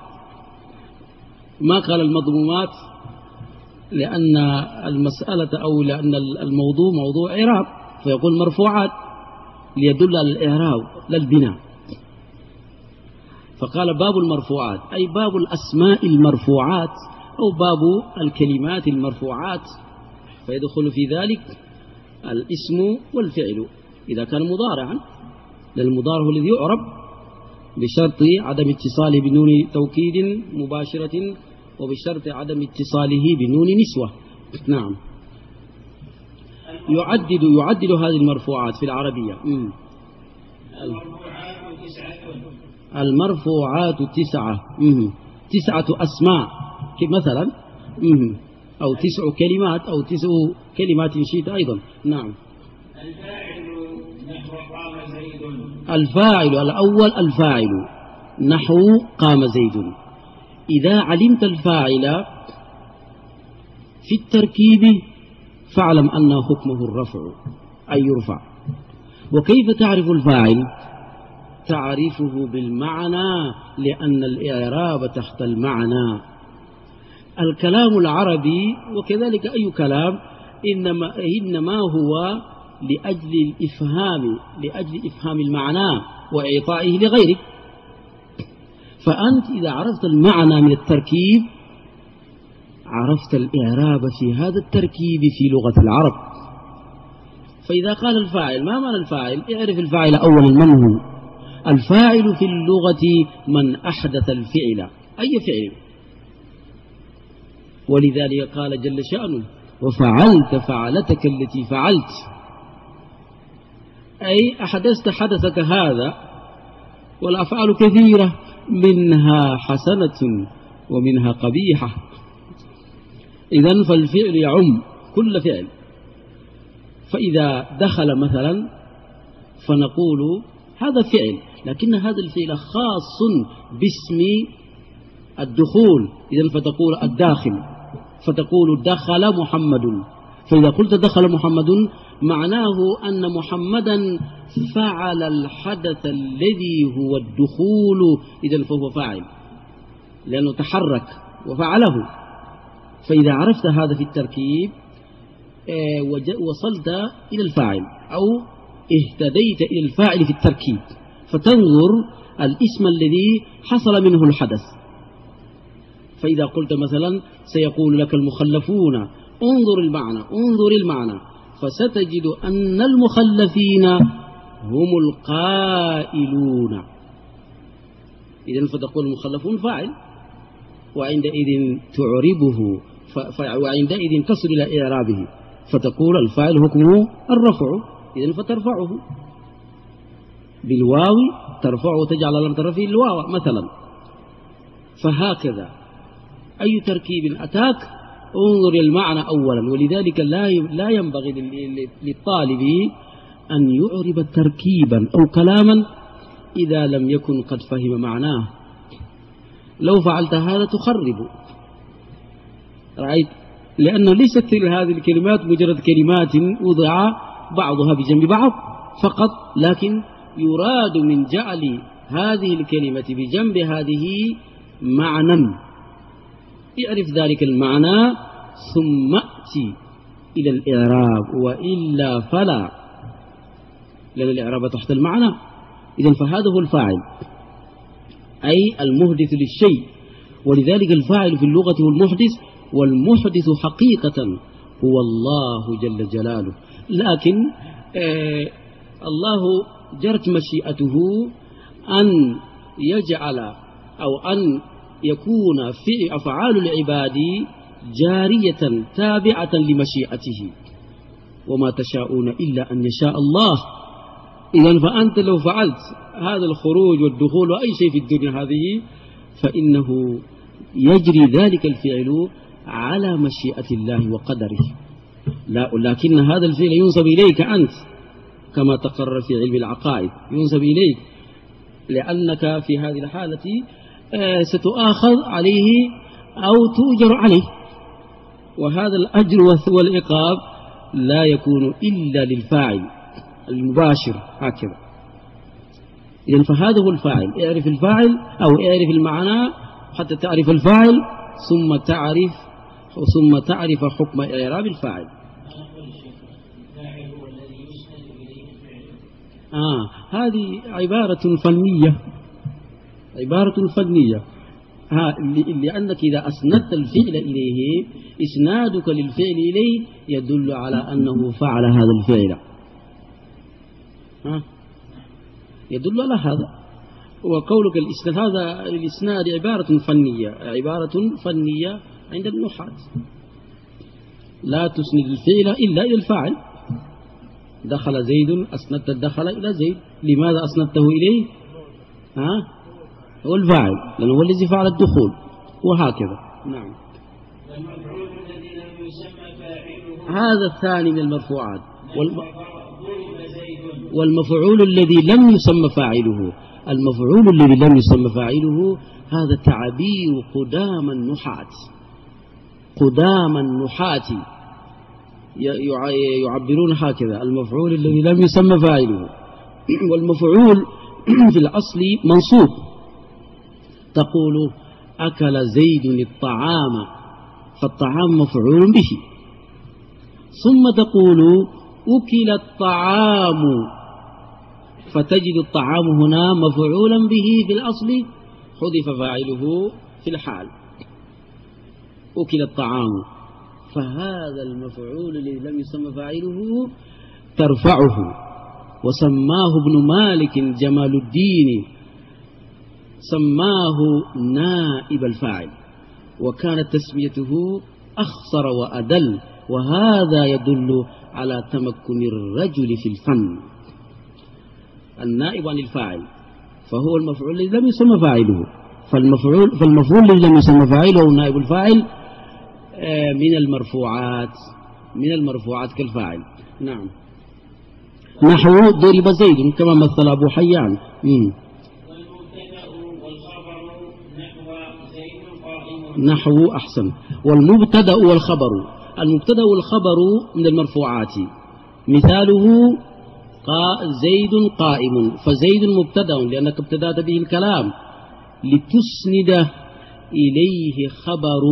ما قال المضمومات، لأن المسألة أو لأن الموضوع موضوع إعراب، فيقول مرفوعات ليدل على الإعراب لا البناء. فقال باب المرفوعات أي باب الأسماء المرفوعات أو باب الكلمات المرفوعات، فيدخل في ذلك الاسم والفعل إذا كان مضارعا، للمضارع الذي يعرب بشرط عدم اتصاله بنون توكيد مباشرة، وبشرط عدم اتصاله بنون نسوة. نعم. يعدد يعدد هذه المرفوعات في العربية. مم. المرفوعات تسعة. المرفوعات تسعة. مم. تسعة أسماء مثلا، مم. أو تسع كلمات أو تسع كلمات شئت أيضا. نعم. الفاعل نحو قام زيد. الفاعل الأول الفاعل نحو قام زيد. إذا علمت الفاعل في التركيب فاعلم أن حكمه الرفع أي يرفع. وكيف تعرف الفاعل؟ تعرفه بالمعنى، لأن الإعراب تحت المعنى. الكلام العربي وكذلك أي كلام إنما, إنما هو لأجل الإفهام لأجل إفهام المعنى وإعطائه لغيرك. فأنت إذا عرفت المعنى من التركيب عرفت الإعراب في هذا التركيب في لغة العرب. فإذا قال الفاعل ما معنى الفاعل؟ اعرف الفاعل أولا من هو. الفاعل في اللغة من أحدث الفعل، أي فعل. ولذلك قال جل شأنه وفعلت فعلتك التي فعلت، أي أحدثت حدثك هذا. والأفعال كثيرة، منها حسنة ومنها قبيحة. إذن فالفعل يعم كل فعل. فإذا دخل مثلا فنقول هذا فعل، لكن هذا الفعل خاص باسم الدخول. إذن فتقول الداخل، فتقول دخل محمد. فإذا قلت دخل محمد معناه أن محمدا فعل الحدث الذي هو الدخول، إذن فهو فاعل لأنه تحرك وفعله. فإذا عرفت هذا في التركيب وصلت إلى الفاعل أو اهتديت إلى الفاعل في التركيب، فتنظر الاسم الذي حصل منه الحدث. فإذا قلت مثلا سيقول لك المخلفون، انظر المعنى انظر المعنى فستجد أن المخلفين هم القائلون. إذن فتقول المخلفون فاعل، وعندئذ تعربه وعندئذ تصل إلى إعرابه فتقول الفاعل حكمه الرفع. إذن فترفعه بالواو، ترفعه وتجعل علامة رفعه الواو مثلا. فهكذا أي تركيب أتاك انظر المعنى أولا. ولذلك لا ينبغي للطالب أن يعرب تركيبا أو كلاما إذا لم يكن قد فهم معناه. لو فعلت هذا تخرب، رأيت؟ لأنه ليست هذه الكلمات مجرد كلمات وضع بعضها بجنب بعض فقط، لكن يراد من جعل هذه الكلمة بجنب هذه معنى. اعرف ذلك المعنى ثم أتي إلى الإعراب، وإلا فلا، لأن الإعراب تحت المعنى. إذن فهذا هو الفاعل، أي المحدث للشيء. ولذلك الفاعل في اللغة هو المحدث، والمحدث حقيقة هو الله جل جلاله. لكن آه الله جرت مشيئته أن يجعل أو أن يكون في أفعال العباد جارية تابعة لمشيئته، وما تشاءون إلا أن يشاء الله. إذن فأنت لو فعلت هذا الخروج والدخول وأي شيء في الدنيا هذه فإنه يجري ذلك الفعل على مشيئة الله وقدره. لا، لكن هذا الفعل ينسب إليك أنت كما تقرر في علم العقائد، ينسب إليك لأنك في هذه الحالة ستؤاخذ عليه أو تؤجر عليه، وهذا الأجر والعقاب لا يكون إلا للفاعل المباشر هكذا. إذن فهذا هو الفاعل. اعرف الفاعل أو اعرف المعنى حتى تعرف الفاعل، ثم تعرف ثم تعرف حكم إعراب الفاعل. آه هذه عبارة فنية، عبارة فنية. ها لأنك إذا أسندت الفعل إليه، إسنادك للفعل إليه يدل على أنه فعل هذا الفعل، ها يدل على هذا. وقولك الإسناد، هذا الإسناد عبارة فنية، عبارة فنية عند النحاة. لا تسند الفعل إلا إلى الفاعل. دخل زيد، أسندت الدخل إلى زيد. لماذا أسندته إليه؟ ها هو الفاعل، لأنه هو الذي فعل الدخول، وهكذا. نعم. هذا الثاني من المرفوعات. والمفعول الذي لم يسمى فاعله، المفعول الذي لم يسمى فاعله هذا تعبير قدام النحاة، قدام النحاة يعبرون هكذا: المفعول الذي لم يسمى فاعله. والمفعول في الأصل منصوب، تقول أكل زيد الطعام، فالطعام مفعول به. ثم تقول أكل الطعام، فتجد الطعام هنا مفعولا به في الأصل، حذف فاعله في الحال. أكل الطعام، فهذا المفعول الذي لم يسمى فاعله ترفعه، وسماه ابن مالك جمال الدين، سماه نائب الفاعل، وكانت تسميته أخصر وأدل، وهذا يدل على تمكن الرجل في الفن. النائب عن الفاعل فهو المفعول الذي لم يسمى فاعله، فالمفعول فالمفعول الذي لم يسمى فاعله نائب الفاعل من المرفوعات من المرفوعات كالفاعل. نعم. نحو ضرب زيد كما مثل أبو حيان. مم. نحو أحسن. والمبتدأ والخبر، المبتدأ والخبر من المرفوعات، مثاله زيد قائم، فزيد مبتدأ لأنك ابتدأت به الكلام، لتسند إليه خبر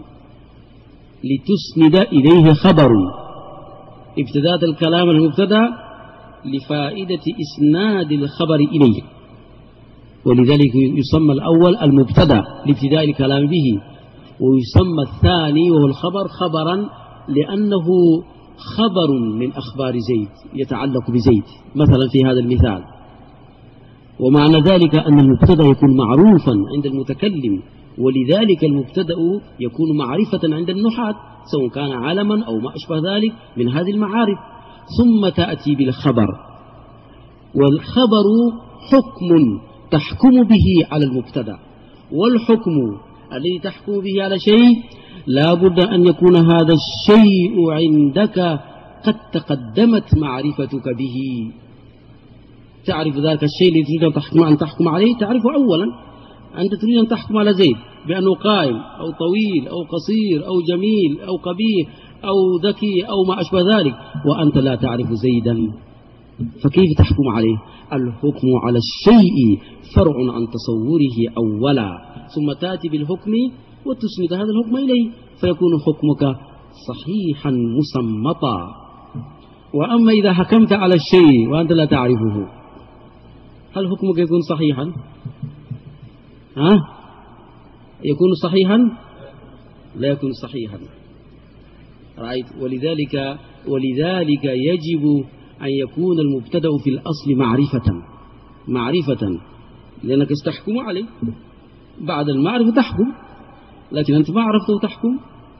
لتسند إليه خبر ابتدأت الكلام المبتدأ لفائدة إسناد الخبر إليه، ولذلك يسمى الأول المبتدأ لابتداء الكلام به، ويسمى الثاني وهو الخبر خبرا لأنه خبر من أخبار زيد يتعلق بزيد مثلا في هذا المثال. ومعنى ذلك أن المبتدأ يكون معروفا عند المتكلم، ولذلك المبتدأ يكون معرفة عند النحاة سواء كان علما أو ما أشبه ذلك من هذه المعارف. ثم تأتي بالخبر، والخبر حكم تحكم به على المبتدأ، والحكم الذي تحكم به على شيء لا بد أن يكون هذا الشيء عندك قد تقدمت معرفتك به. تعرف ذلك الشيء الذي تريد أن تحكم, أن تحكم عليه، تعرفه أولا. أنت تريد أن تحكم على زيد بأنه قائم أو طويل أو قصير أو جميل أو قبيح أو ذكي أو ما أشبه ذلك، وأنت لا تعرف زيدا، فكيف تحكم عليه؟ الحكم على الشيء فرع عن تصوره أولا، ثم تأتي بالحكم وتسند هذا الحكم إليه، فيكون حكمك صحيحا مسمطا. وأما إذا حكمت على الشيء وأنت لا تعرفه، هل حكمك يكون صحيحا؟ ها؟ يكون صحيحا؟ لا يكون صحيحا. رأيت؟ ولذلك ولذلك يجب أن يكون المبتدأ في الأصل معرفة معرفة لأنك تحكم عليه، بعد المعرفة تحكم، لكن أنت ما عرفته تحكم،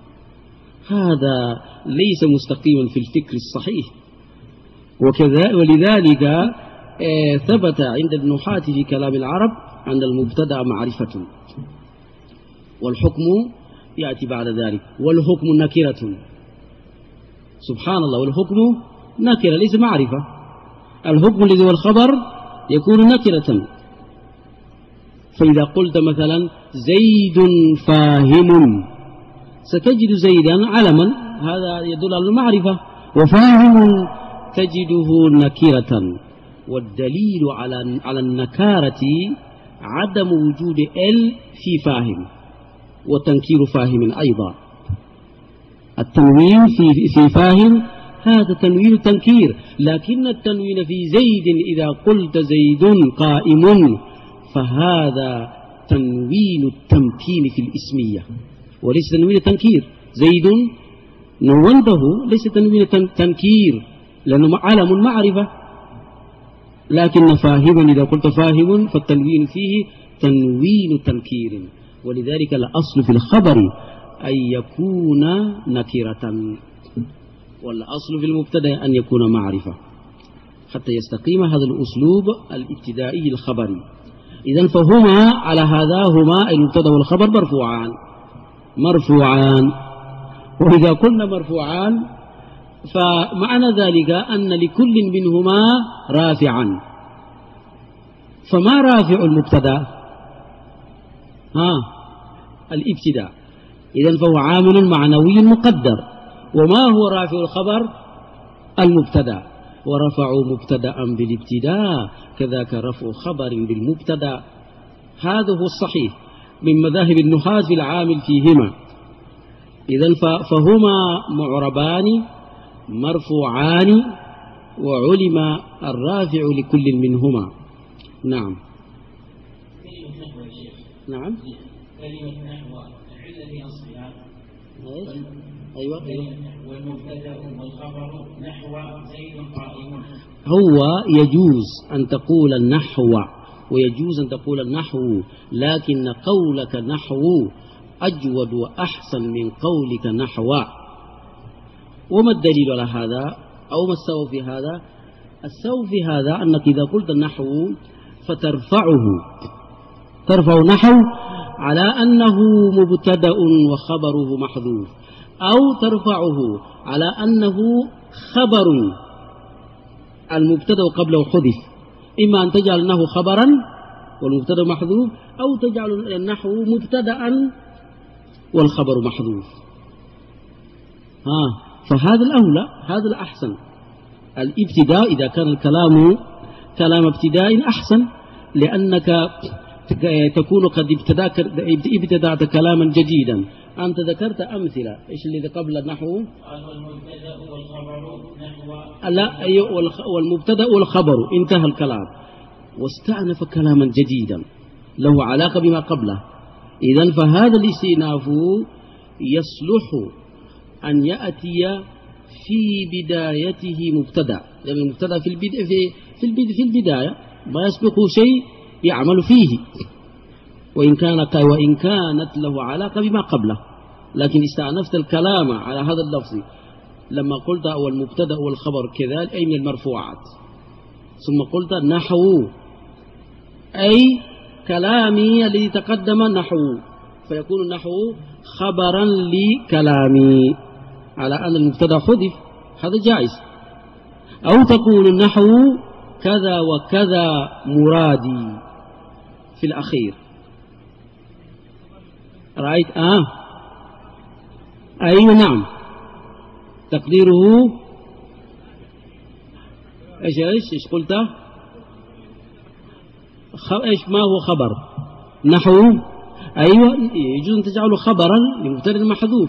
هذا ليس مستقيما في الفكر الصحيح. وكذا ولذلك ثبت عند النحاة في كلام العرب أن المبتدأ معرفة، والحكم يأتي بعد ذلك. والحكم نكرة، سبحان الله، والحكم نكرة ليس معرفة. الحكم الذي هو الخبر يكون نكرة. فإذا قلت مثلا زيد فاهم، ستجد زيدا علما، هذا يدل على المعرفة، وفاهم تجده نكرة. والدليل على على النكارة عدم وجود ال في فاهم، وتنكير فاهم أيضا. التنوين في في فاهم هذا تنوين تنكير، لكن التنوين في زيد إذا قلت زيد قائم فهذا تنوين التمكين في الاسمية وليس تنوين التنكير. زيد نونته ليس تنوين تنكير لأنه علم معرفة، لكن فاهم إذا قلت فاهم فالتنوين فيه تنوين تنكير. ولذلك الأصل في الخبر أن يكون نكرة، والأصل في المبتدأ أن يكون معرفة، حتى يستقيم هذا الأسلوب الابتدائي الخبري. إذن فهما على هذا هما المبتدأ والخبر مرفوعان مرفوعان وإذا قلنا مرفوعان فمعنى ذلك أن لكل منهما رافعا. فما رافع المبتدأ؟ ها الابتداء، إذن فهو عامل معنوي مقدر. وما هو رافع الخبر؟ المبتدأ. ورفعوا مبتدأ بالابتداء كذاك رفع خبر بالمبتدأ. هذا هو الصحيح من مذاهب النحاة في العامل فيهما. إذن فهما معربان مرفوعان وعلم الرافع لكل منهما. نعم نعم. كلمة نحو العلة في أصلها أيوة والمبتدأ والخبر نحو زيد قائم. هو يجوز أن تقول النحو ويجوز أن تقول النحو، لكن قولك نحو أجود وأحسن من قولك نحو. وما الدليل على هذا أو ما السبب في هذا؟ السبب في هذا أنك إذا قلت النحو فترفعه ترفع نحو على أنه مبتدأ وخبره محذوف، أو ترفعه على أنه خبر المبتدأ قبله حذف، إما أن تجعل النحو خبرا والمبتدأ محذوف، أو تجعل النحو مبتدأ والخبر محذوف. ها فهذا الأولى، هذا الأحسن. الابتداء إذا كان الكلام كلام ابتداء أحسن، لأنك تكون قد ابتدأت كلاما جديدا. أنت ذكرت أمثلة، إيش اللي قبل النحو؟ والمبتدأ والخبر نحو. لا أيوه، والمبتدأ والخبر انتهى الكلام، واستأنف كلاما جديدا له علاقة بما قبله. إذن فهذا الاستئناف يصلح أن يأتي في بدايته مبتدأ، لأن يعني المبتدأ في البداية في في البداية, في البداية ما يسبقه شيء يعمل فيه، وإن كانت وإن كانت له علاقة بما قبله، لكن استأنفت الكلام على هذا اللفظ لما قلت والمبتدأ والخبر كذلك أي من المرفوعات، ثم قلت نحو أي كلامي الذي تقدم نحو، فيكون النحو خبرا لكلامي على أن المبتدأ حذف، هذا جائز. أو تقول النحو كذا وكذا مرادي في الأخير، رأيت؟ آه أيوة نعم، تقديره إيش إيش إيش قلت؟ إيش ما هو خبر؟ نحو أيوة، يجوز أن تجعله خبرا لمبتدأ محذوف.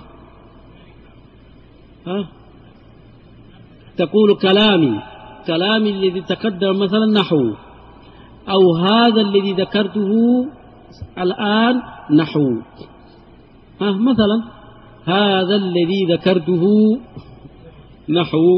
ها تقول كلامي كلامي الذي تقدم مثلا نحو، أو هذا الذي ذكرته الآن نحو. ها مثلا هذا الذي ذكرته نحو،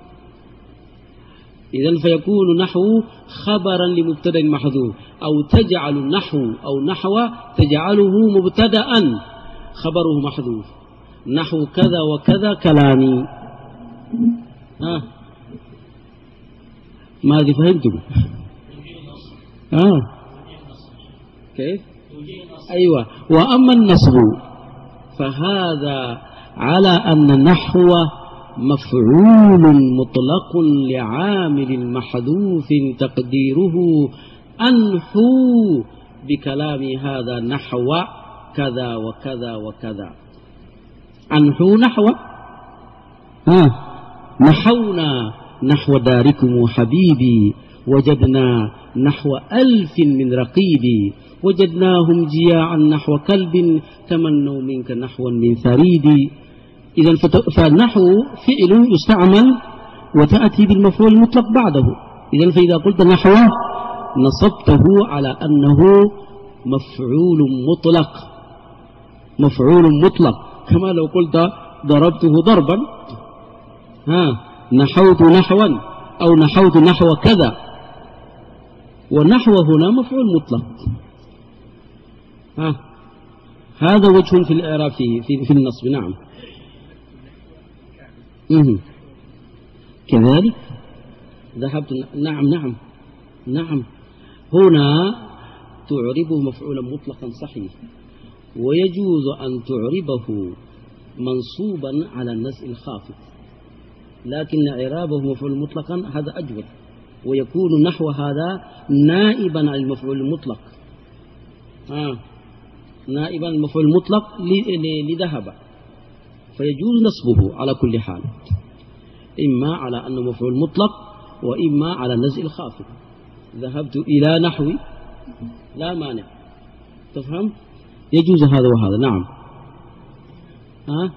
إذن فيكون نحو خبرا لمبتدأ محذوف، أو تجعل النحو أو نحو تجعله مبتدأ خبره محذوف، نحو كذا وكذا كلامي. ها ماذا فهمتم؟ آه كيف؟ أيوة. وأما النصب فهذا على أن النحو مفعول مطلق لعامل محذوف تقديره أنحو بكلام هذا نحو كذا وكذا وكذا. أنحو نحو، ها نحونا نحو داركم حبيبي، وجدنا نحو ألف من رقيبي، وجدناهم جياعا نحو كلب، تمنوا منك نحوا من ثريد. إذا فالنحو فعل يستعمل وتأتي بالمفعول المطلق بعده. إذا فإذا قلت نحو نصبته على أنه مفعول مطلق، مفعول مطلق، كما لو قلت ضربته ضربا، ها نحوت نحوا أو نحوت نحو كذا، والنحو هنا مفعول مطلق. ها هذا وجه في الإعراب في, في, في النصب. نعم مه. كذلك ذهبت. نعم نعم نعم هنا تعربه مفعولا مطلقا صحيح، ويجوز أن تعربه منصوبا على النزع الخافض، لكن إعرابه مفعول مطلقا هذا أجود، ويكون نحو هذا نائبا عن المفعول المطلق. آه. نائبا المفعول المطلق لذهب، فيجوز نصبه على كل حال، إما على أنه مفعول مطلق وإما على النزع الخافض. ذهبت إلى نحوي لا مانع، تفهم؟ يجوز هذا وهذا. نعم. ها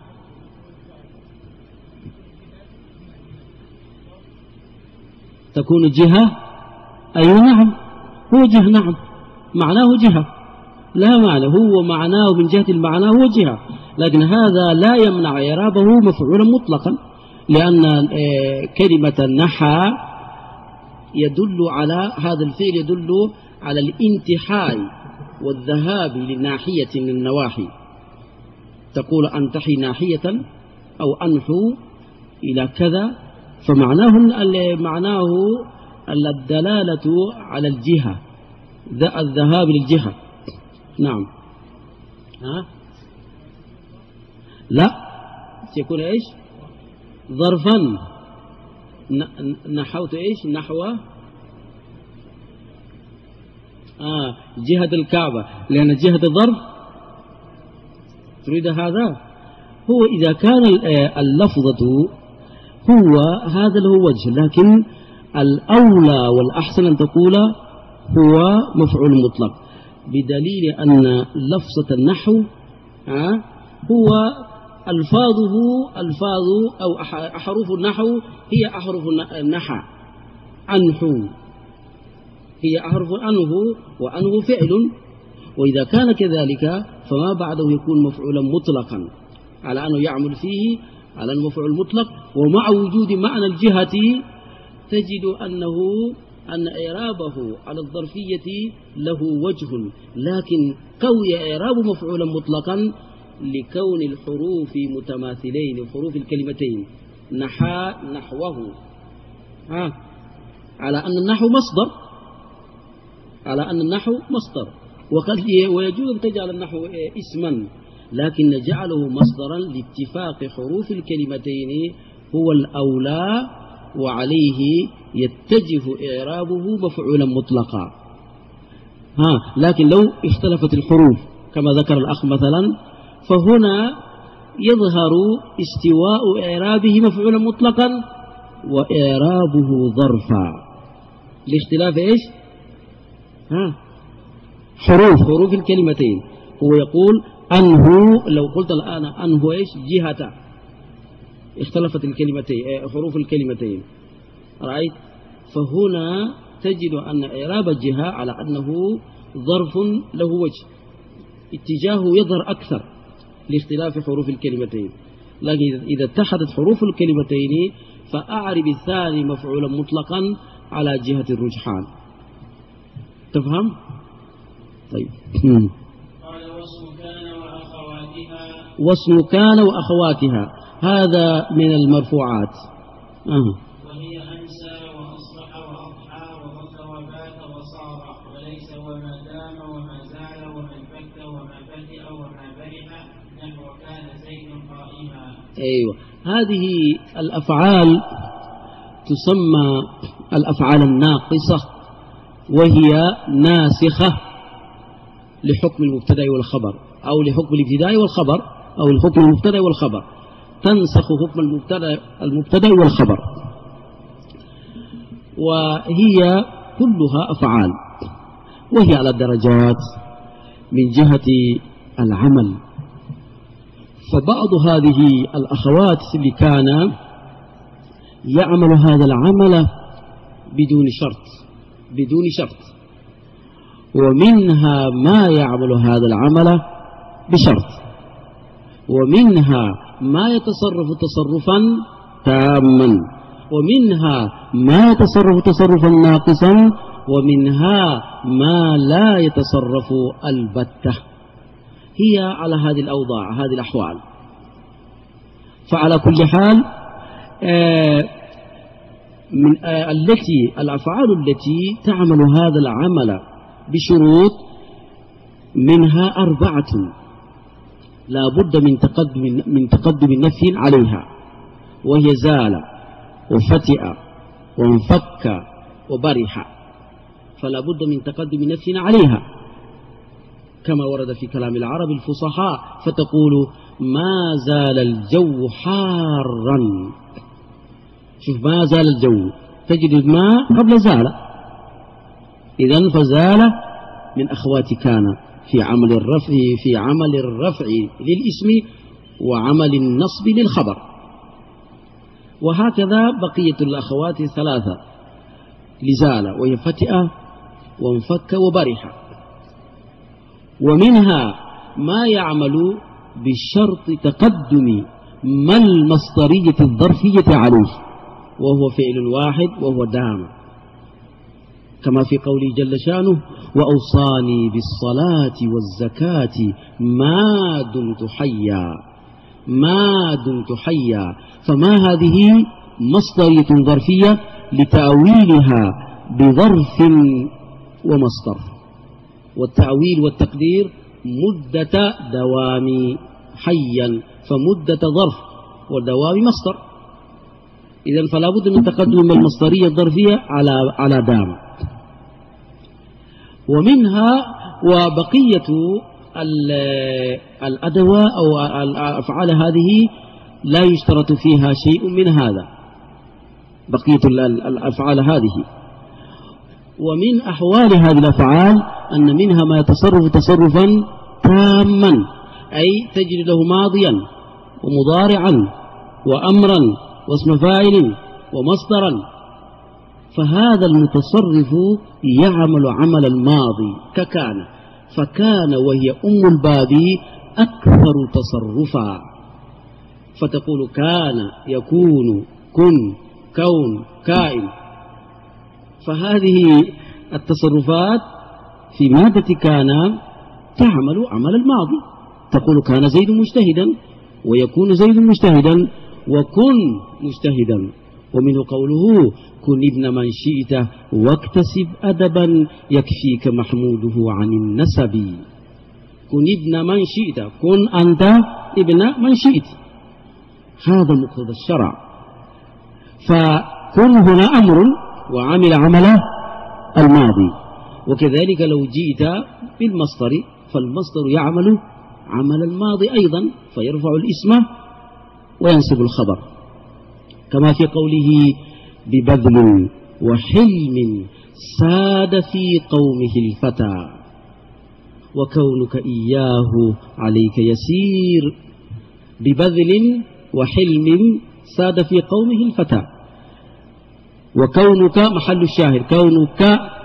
تكون جهة. أيوة نعم هو جهة، نعم معناه جهة، لا معنى، هو معناه من جهة المعنى هو جهة، لكن هذا لا يمنع إعرابه مفعولا مطلقا، لأن كلمة نحى يدل على هذا الفعل، يدل على الانتحاء والذهاب لناحية من النواحي. تقول أنتحي ناحية أو أنحو إلى كذا، فمعناه معناه الدلالة على الجهة، الذهاب للجهة. نعم. ها؟ لا، سيكون إيش؟ ظرفا. نحوت إيش؟ نحو آه جهة الكعبة، لأن جهة الظرف تريد هذا. هو إذا كان اللفظة هو هذا له وجه، لكن الأولى والأحسن أن تقول هو مفعول مطلق، بدليل أن لفظة النحو آه هو ألفاظه ألفاظ أو أحرف النحو هي أحرف النحى. أنحو هي أحرف أنه، وأنه فعل، وإذا كان كذلك فما بعده يكون مفعولا مطلقا على أنه يعمل فيه على المفعول المطلق. ومع وجود معنى الجهة تجد أنه أن إعرابه على الظرفية له وجه، لكن قوي إعراب مفعولا مطلقا لكون الحروف متماثلين، حروف الكلمتين نحى نحوه، ها على أن النحو مصدر، على أن النحو مصدر، وقد ويجوز أن تجعل النحو اسما، لكن نجعله مصدرا لاتفاق حروف الكلمتين هو الأولى، وعليه يتجه إعرابه مفعولا مطلقا. ها لكن لو اختلفت الحروف كما ذكر الأخ مثلا، فهنا يظهر استواء إعرابه مفعولا مطلقا وإعرابه ظرفا لاختلاف إيش؟ ها حروف حروف الكلمتين. هو يقول أنه، لو قلت الآن أنه إيش؟ جهة، اختلفت الكلمتين حروف الكلمتين، رأيت؟ فهنا تجد أن إعراب الجهة على أنه ظرف له وجه، اتجاهه يظهر أكثر لاختلاف حروف الكلمتين. لكن إذا اتحدت حروف الكلمتين فأعرب الثاني مفعولا مطلقا على جهة الرجحان. تفهم؟ طيب. قال واسم كان وأخواتها. واسم كان وأخواتها هذا من المرفوعات. أه. وهي أنسى وأصبح وأضحى وظل وبات وصار، وليس وما دام وما زال وما انفك وما بدأ وما برح، نحو كان زيد قائما. أيوة، هذه الأفعال تسمى الأفعال الناقصة، وهي ناسخة لحكم المبتدأ والخبر، أو لحكم الابتداء والخبر، أو لحكم المبتدأ والخبر، تنسخ حكم المبتدأ المبتدأ والخبر. وهي كلها أفعال، وهي على الدرجات من جهة العمل. فبعض هذه الأخوات اللي كان يعمل هذا العمل بدون شرط بدون شرط ومنها ما يعمل هذا العمل بشرط، ومنها ما يتصرف تصرفا تاما، ومنها ما يتصرف تصرفا ناقصا، ومنها ما لا يتصرف البتة. هي على هذه الأوضاع، هذه الأحوال. فعلى كل حال آه من آه التي الأفعال التي تعمل هذا العمل بشروط منها أربعة لا بد من تقدم من تقدم النفي عليها، وهي زال وفتئ وانفك وبرح، فلا بد من تقدم نفي عليها كما ورد في كلام العرب الفصحاء، فتقول ما زال الجو حارا. شوف، ما زال الجو، تجد الماء قبل زال، إذن فزال من أخوات كان في عمل الرفع في عمل الرفع للاسم وعمل النصب للخبر. وهكذا بقية الأخوات الثلاثة لزال، وهي فتئة وانفك وبرح. ومنها ما يعمل بشرط تقدم ما المصدرية الظرفية عليه، وهو فعل واحد وهو دام، كما في قوله جل شانه: وأوصاني بالصلاة والزكاة ما دمت حيا. ما دمت حيا، فما هذه مصدرية ظرفية لتأويلها بظرف ومصدر، والتأويل والتقدير مدة دوام حيا، فمدة ظرف ودوام مصدر. إذن فلا بد من تقدم المصدرية الظرفية على على دام. ومنها وبقية الأدوات أو الأفعال هذه لا يشترط فيها شيء من هذا، بقية الأفعال هذه. ومن أحوال هذه الأفعال أن منها ما يتصرف تصرفا تاما، أي تجد له ماضيا ومضارعا وأمرا واسم فاعل ومصدرا، فهذا المتصرف يعمل عمل الماضي ككان، فكان وهي أم الباب أكثر تصرفا، فتقول كان، يكون، كن، كون، كائن. فهذه التصرفات في مادة كان تعمل عمل الماضي، تقول كان زيد مجتهدا، ويكون زيد مجتهدا، وكن مجتهدا. ومنه قوله: كن ابن من شئت واكتسب أدبا يكفيك محموده عن النسب. كن ابن من شئت، كن أنت ابن من شئت، هذا مقتضى الشرع. فكن هنا أمر وعمل عمل الماضي. وكذلك لو جئت بالمصدر فالمصدر يعمل عمل الماضي أيضا، فيرفع الاسم وينصب الخبر، كما في قوله: ببذل وحلم ساد في قومه الفتى وكونك إياه عليك يسير. ببذل وحلم ساد في قومه الفتى، وكونك محل الشاهد، كونك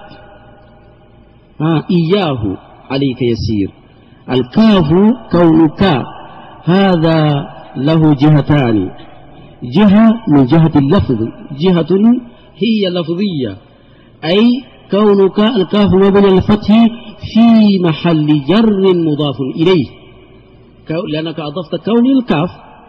آه إياه عليك يسير. الكاف كونك هذا له جهتان: جهة من جهة اللفظ، جهة هي لفظية، أي كونك الكاف مبني الفتح في محل جر مضاف إليه، لأنك أضفت كون الكاف.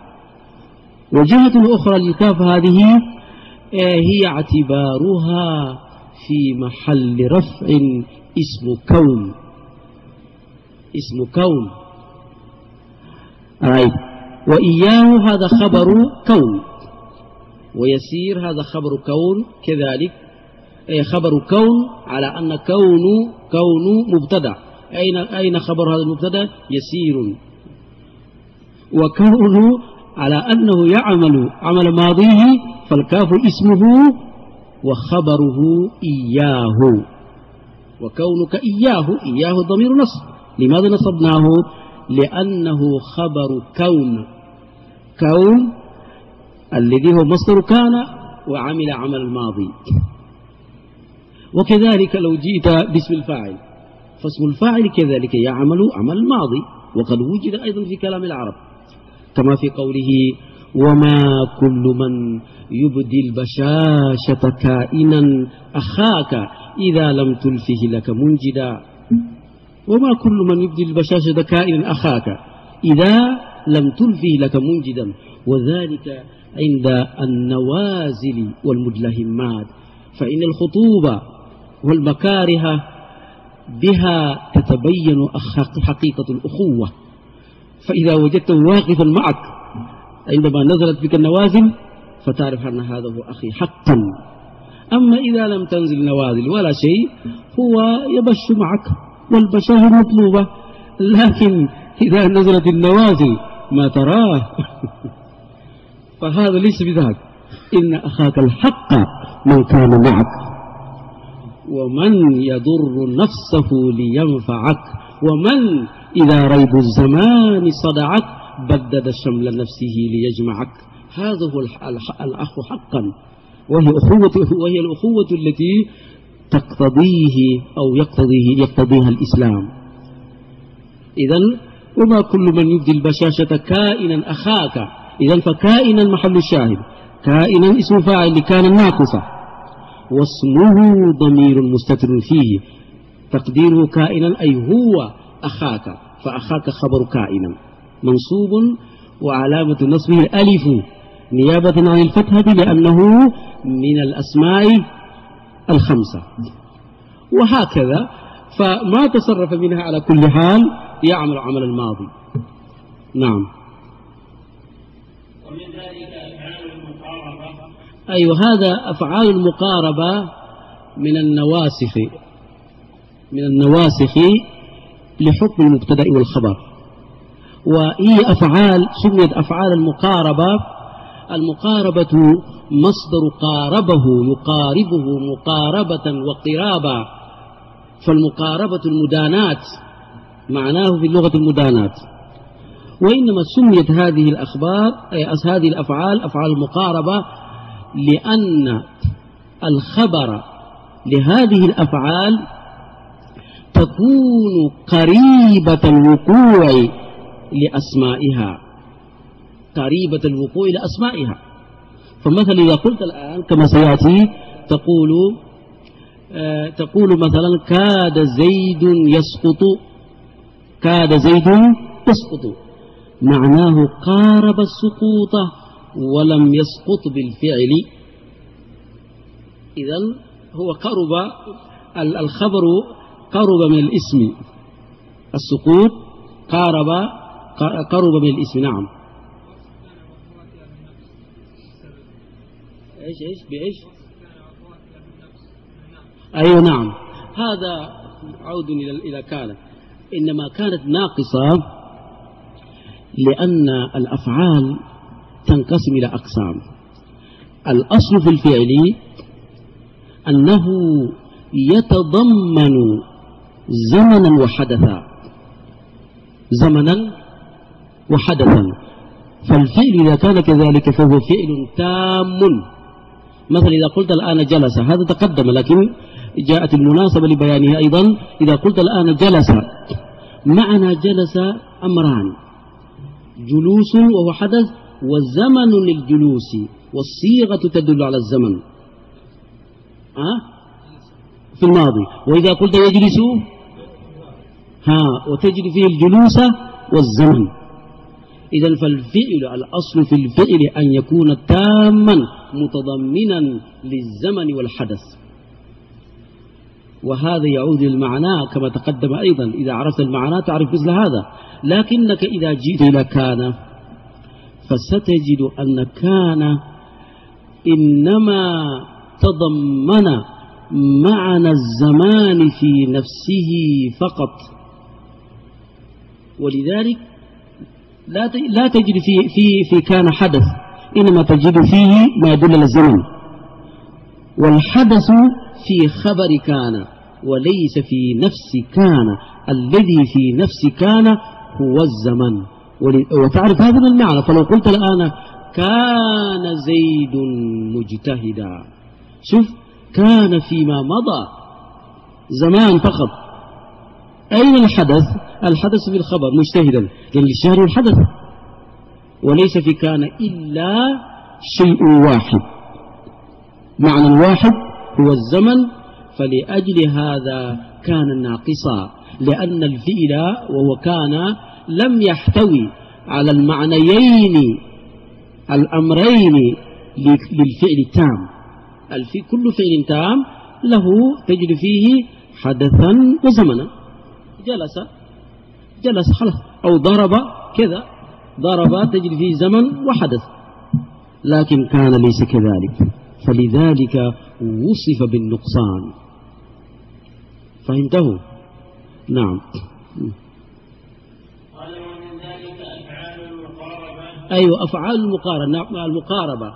وجهة أخرى للكاف هذه هي اعتبارها في محل رفع اسم كون، اسم كون رأيت. وإياه هذا خبر كون، ويسير هذا خبر كون كذلك، أي خبر كون على أن كون كون مبتدأ. أين أين خبر هذا المبتدأ؟ يسير. وكون على أنه يعمل عمل ماضيه، فالكاف اسمه وخبره إياه. وكونك إياه، إياه ضمير نصب. لماذا نصبناه؟ لأنه خبر كون، كون الذي هو مصدر كان وعمل عمل الماضي. وكذلك لو جئت باسم الفاعل، فاسم الفاعل كذلك يعمل عمل الماضي، وقد وجد أيضا في كلام العرب، كما في قوله: وما كل من يبدي البشاشة كائنا أخاك إذا لم تلفه لك منجدا. وما كل من يبدي البشاشة كائنا أخاك إذا لم تلفه لك منجدا، وذلك عند النوازل والمدلهمات، فإن الخطوبة والمكاره بها تتبين حقيقة الأخوة. فإذا وجدته واقفا معك عندما نزلت بك النوازل فتعرف أن هذا هو أخي حقا. أما إذا لم تنزل نوازل ولا شيء هو يبش معك والبشاشة مطلوبة، لكن إذا نزلت النوازل ما تراه فهذا ليس بذاك. إن أخاك الحق من كان معك، ومن يضر نفسه لينفعك، ومن إذا ريب الزمان صدعك بدد شمل نفسه ليجمعك. هذا هو الأخ حقا، وهي أخوة، وهي الأخوة التي تقتضيه أو يقتضيه يقتضيها الإسلام. إذن وما كل من يبدي البشاشة كائنا أخاك. إذن فكائنا محل الشاهد، كائنا اسم فاعل لكان الناقصة، واسمه ضمير مستتر فيه تقديره كائنا أي هو أخاك، فأخاك خبر كائنا منصوب وعلامة نصبه الألف نيابة عن الفتحة لأنه من الأسماء الخمسة. وهكذا فما تصرف منها على كل حال يعمل عمل الماضي. نعم. ومن ذلك أفعال المقاربة. أيوة، هذا أفعال المقاربة من النواسخ من النواسخ لحكم المبتدأ والخبر، وهي أفعال سميت أفعال المقاربة. المقاربة مصدر قاربه يقاربه مقاربة وقرابة، فالمقاربة المدانات معناه في اللغة المدانات، وإنما سميت هذه الأخبار أي هذه الأفعال أفعال المقاربة لأن الخبر لهذه الأفعال تكون قريبة الوقوع لأسمائها قريبة الوقوع لأسمائها. فمثلا إذا قلت الآن كما سيأتي تقول آه تقول مثلا كاد زيد يسقط، كاد زيد يسقط معناه قارب السقوط ولم يسقط بالفعل. إذن هو قرب الخبر قرب من الاسم، السقوط قارب قرب من الاسم. نعم. ايش ايش بايش؟ ايوه نعم، هذا عود الى الى كان، انما كانت ناقصه لان الافعال تنقسم الى اقسام. الاصل في الفعل انه يتضمن زمنا وحدثا، زمنا وحدثا. فالفعل إذا كان كذلك فهو فعل تام. مثلا إذا قلت الآن جلس، هذا تقدم لكن جاءت المناسبة لبيانه أيضا. إذا قلت الآن جلس، معنى جلس أمران: جلوس وهو حدث، وزمن للجلوس، والصيغة تدل على الزمن أه؟ في الماضي. وإذا قلت يجلس ها وتجري فيه الجلوس والزمن. إذن فالفعل الأصل في الفعل أن يكون تاما متضمنا للزمن والحدث، وهذا يعود للمعنى كما تقدم أيضا. إذا عرفت المعنى تعرف مثل هذا. لكنك إذا جئت إلى كان فستجد أن كان إنما تضمن معنى الزمان في نفسه فقط، ولذلك لا لا تجد في في في كان حدث، إنما تجد فيه ما يدل على الزمن. والحدث في خبر كان وليس في نفس كان، الذي في نفس كان هو الزمن. وتعرف هذا من المعنى. فلو قلت الآن كان زيد مجتهدا، شوف كان فيما مضى زمان فقط. أين الحدث؟ الحدث في الخبر مجتهدا، لأن الشهر الحدث، وليس في كان إلا شيء واحد، معنى واحد هو الزمن. فلأجل هذا كان ناقصا، لأن الفعل وهو كان لم يحتوي على المعنيين الأمرين للفعل التام. كل فعل تام له تجد فيه حدثا وزمنا. جلس جلس خلص، أو ضرب كذا، ضرب تجد فيه زمن وحدث. لكن كان ليس كذلك، فلذلك وصف بالنقصان. فهمته؟ نعم. أيوة، أفعال المقاربة. المقاربة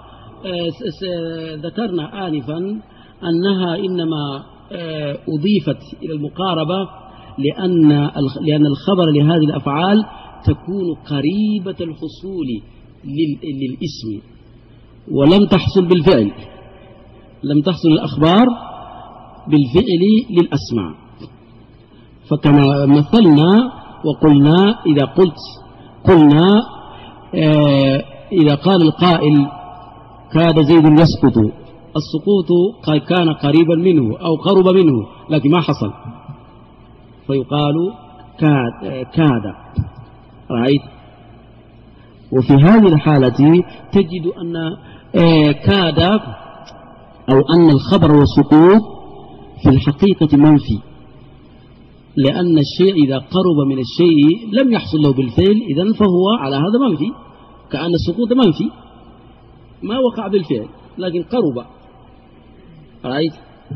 ذكرنا آنفا أنها إنما أضيفت إلى المقاربة لأن لأن الخبر لهذه الأفعال تكون قريبة الحصول للاسم، ولم تحصل بالفعل، لم تحصل الأخبار بالفعل للأسماء. فكما مثلنا وقلنا إذا قلت قلنا آه إذا قال القائل كاد زيد يسقط، السقوط كان قريبا منه أو قرب منه لكن ما حصل، فيقال كاد, كاد. رأيت؟ وفي هذه الحالة تجد أن آه كاد أو أن الخبر والسقوط في الحقيقة منفي، لأن الشيء إذا قرب من الشيء لم يحصل له بالفعل، إذن فهو على هذا منفي، كأن السقوط منفي ما وقع بالفعل لكن قرب. رأيت؟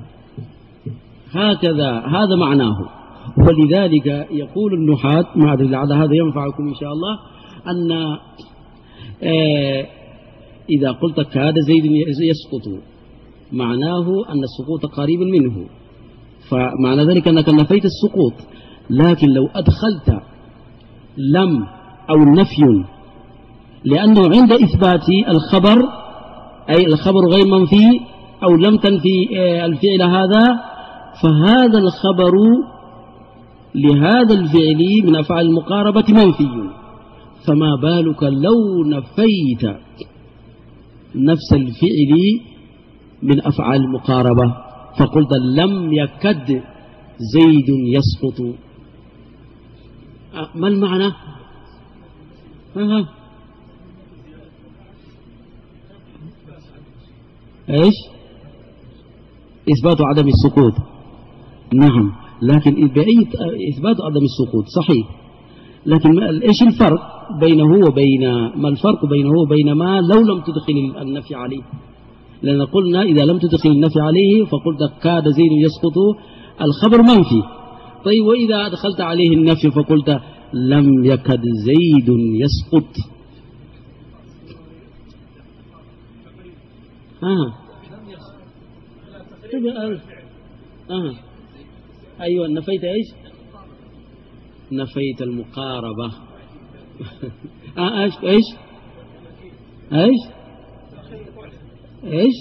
هكذا هذا معناه. ولذلك يقول النحاة، ما أدري لعل هذا ينفعكم إن شاء الله، أن آه إذا قلت كاد زيد يسقط معناه أن السقوط قريب منه، فمعنى ذلك أنك نفيت السقوط. لكن لو أدخلت لم أو النفي، لأنه عند إثبات الخبر أي الخبر غير منفي أو لم تنفي الفعل هذا، فهذا الخبر لهذا الفعل من أفعال المقاربة منفي، فما بالك لو نفيت نفس الفعل من أفعال المقاربة فقلت لم يكد زيد يسقط. ما المعنى؟ ها ايش؟ إثبات عدم السقوط. نعم، لكن بأي إثبات عدم السقوط صحيح، لكن ايش الفرق بينه وبين ما الفرق بينه وبين ما لو لم تدخل النفي عليه؟ لأن قلنا إذا لم تدخل النفي عليه فقلت كاد زيد يسقط الخبر منفي. طيب وإذا أدخلت عليه النفي فقلت لم يكد زيد يسقط. آه. آه. أيوة نفيت إيش؟ نفيت المقاربة. آه إيش إيش إيش إيش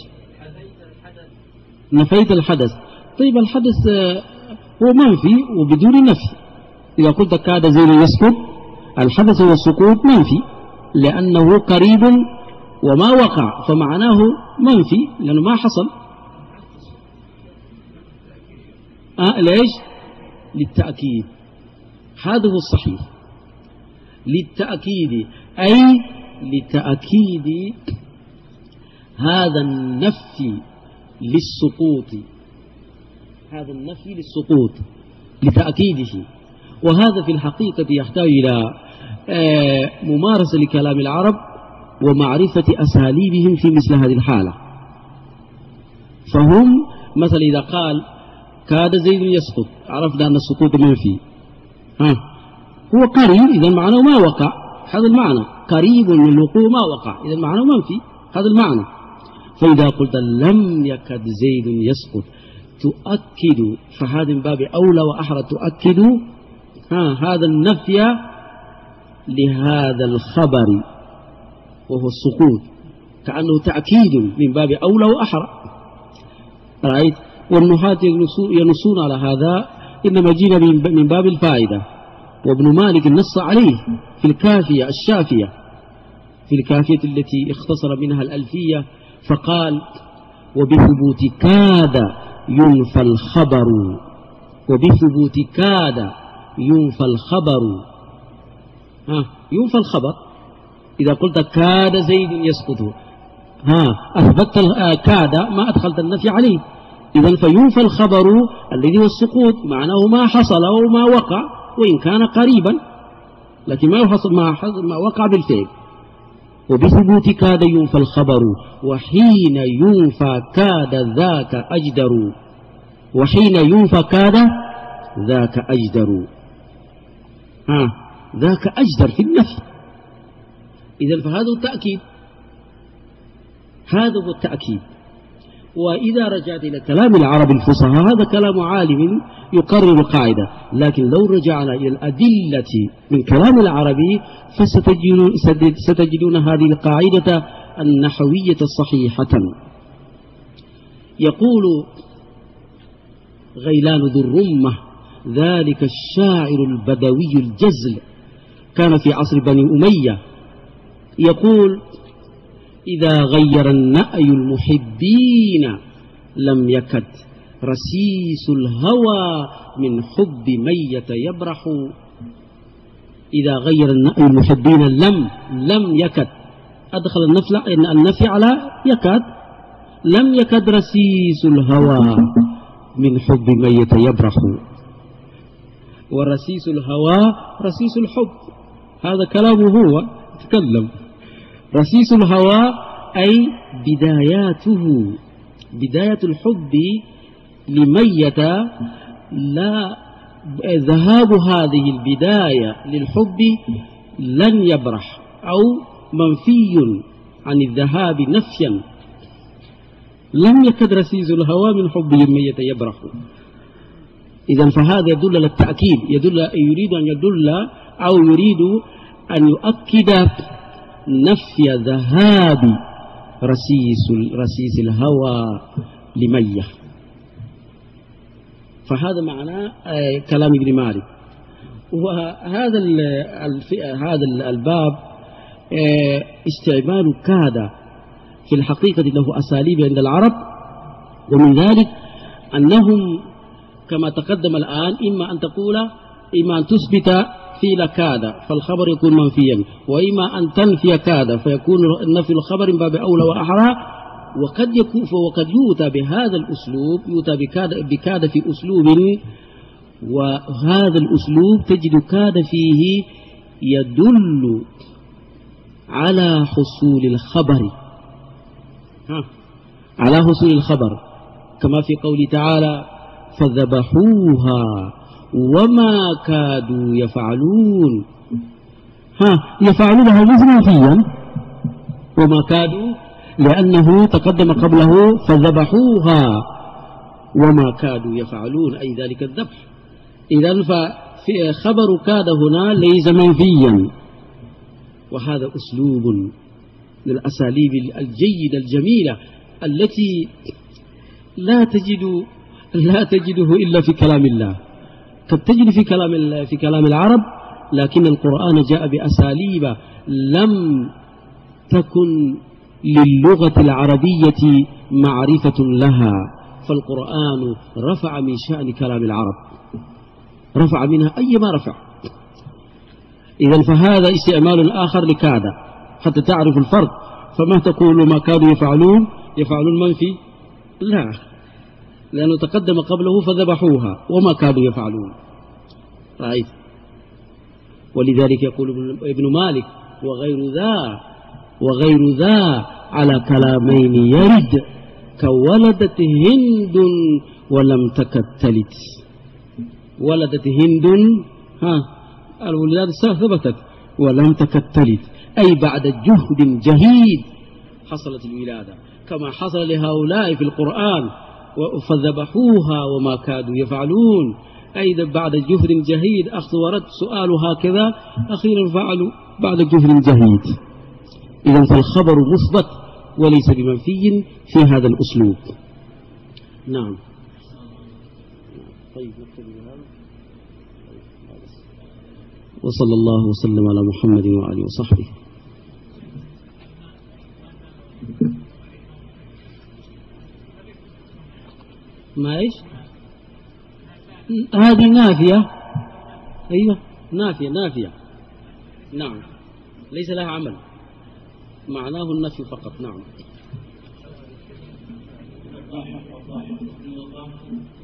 نفيت الحدث. طيب الحدث هو منفي وبدون نفي. إذا قلت كاد زيد يسقط الحدث والسقوط منفي لأنه قريب وما وقع، فمعناه منفي لأنه ما حصل. آه ليش؟ للتأكيد، هذا هو الصحيح، للتأكيد أي لتأكيد هذا النفي للسقوط، هذا النفي للسقوط لتأكيده. وهذا في الحقيقة يحتاج إلى ممارسة لكلام العرب ومعرفة أساليبهم في مثل هذه الحالة. فهم مثلا إذا قال كاد زيد يسقط عرفنا أن السقوط منفي، ها هو قريب إذا معناه ما وقع، هذا المعنى قريب من الوقوع ما وقع إذا معناه منفي، هذا المعنى. فإذا قلت لم يكد زيد يسقط تؤكد، فهذا من باب أولى وأحرى تؤكد ها هذا النفي لهذا الخبر وهو السقوط، كأنه تأكيد من باب أولى وأحرى. رأيت؟ والنحاة ينصون على هذا، إنما جينا من باب الفائدة. وابن مالك نص عليه في الكافية الشافية، في الكافية التي اختصر منها الألفية، فقال وبثبوت كاد ينفى الخبر، وبثبوت كاد ينفى الخبر. ها ينفى الخبر إذا قلت كاد زيد يسقط، ها أثبت كاد ما أدخلت النفي عليه، إذن فينفى الخبر الذي هو السقوط، معناه ما حصل أو ما وقع وإن كان قريبا، لكن ما حصل ما, ما وقع بالفعل. وبثبوت كاد ينفى الخبر وحين ينفى كاد ذاك أجدر، وحين ينفى كاد ذاك أجدر، ها ذاك أجدر في النفي. إذن فهذا التأكيد، هذا هو التأكيد. وإذا رجعت إلى كلام العرب الفصحى هذا كلام عالم يقرر قاعدة، لكن لو رجعنا إلى الأدلة من كلام العربي فستجدون ستجدون هذه القاعدة النحوية الصحيحة. يقول غيلان ذو الرمة ذلك الشاعر البدوي الجزل كان في عصر بني أمية يقول: إذا غير النأي المحبين لم يكد رسيس الهوى من حب ميت يبرح. إذا غير النأي المحبين لم لم يكد، أدخل النفي النفي على يكاد، لم يكد رسيس الهوى من حب ميت يبرح. ورسيس الهوى رسيس الحب، هذا كلامه هو تكلم. رسيس الهوى أي بداياته، بداية الحب لميت، لا ذهاب هذه البداية للحب لن يبرح، أو منفي عن الذهاب نفيا. لم يكد رسيس الهوى من حب ميت يبرح. إذن فهذا يدل على التأكيد، يدل يريد أن يدل أو يريد أن يؤكد نفي ذهاب رسيس رسيس الهوى لمية. فهذا معنى كلام ابن مالك. وهذا هذا الباب استعمال كاد في الحقيقة له أساليب عند العرب، ومن ذلك أنهم كما تقدم الآن إما أن تقول إما أن تثبت فعل كاد فالخبر يكون منفيا، وإما أن تنفي كاد فيكون النفي الخبر من باب أولى وأحرى. وقد يكون وقد يؤتى بهذا الأسلوب، يؤتى بكاد, بكاد في أسلوب، وهذا الأسلوب تجد كاد فيه يدل على حصول الخبر، ها على حصول الخبر، كما في قوله تعالى: فذبحوها وما كادوا يفعلون. ها يفعلونها منفيا وما كادوا، لأنه تقدم قبله فذبحوها وما كادوا يفعلون، أي ذلك الذبح. إذن ففي خبر كاد هنا ليس منفيا. وهذا أسلوب من الأساليب الجيدة الجميلة التي لا تجد لا تجده إلا في كلام الله. قد تجد في كلام في كلام العرب، لكن القرآن جاء بأساليب لم تكن للغة العربية معرفة لها. فالقرآن رفع من شأن كلام العرب، رفع منها أي ما رفع. إذن فهذا استعمال آخر لكاد حتى تعرف الفرق. فما تقول ما كانوا يفعلون يفعلون منفي؟ لا، لأنه تقدم قبله فذبحوها وما كانوا يفعلون. رأيت؟ ولذلك يقول ابن مالك: وغير ذا وغير ذا على كلامين يرد، كولدت هند ولم تكد تلد. ولدت هند، ها الولادة ثبتت ولم تكد تلد، أي بعد جهد جهيد حصلت الولادة، كما حصل لهؤلاء في القرآن: فذبحوها وما كادوا يفعلون، أيضا بعد جهد جهيد. أخذ ورد سؤال هكذا، أخيرا فعلوا بعد جهد جهيد. إذن فالخبر مثبت وليس بمنفي في هذا الأسلوب. نعم. طيب وصلى الله وسلم على محمد وآله وصحبه. ما إيش؟ هذه نافية. أيوة نافية نافية. نعم، ليس لها عمل، معناه النفي فقط. نعم.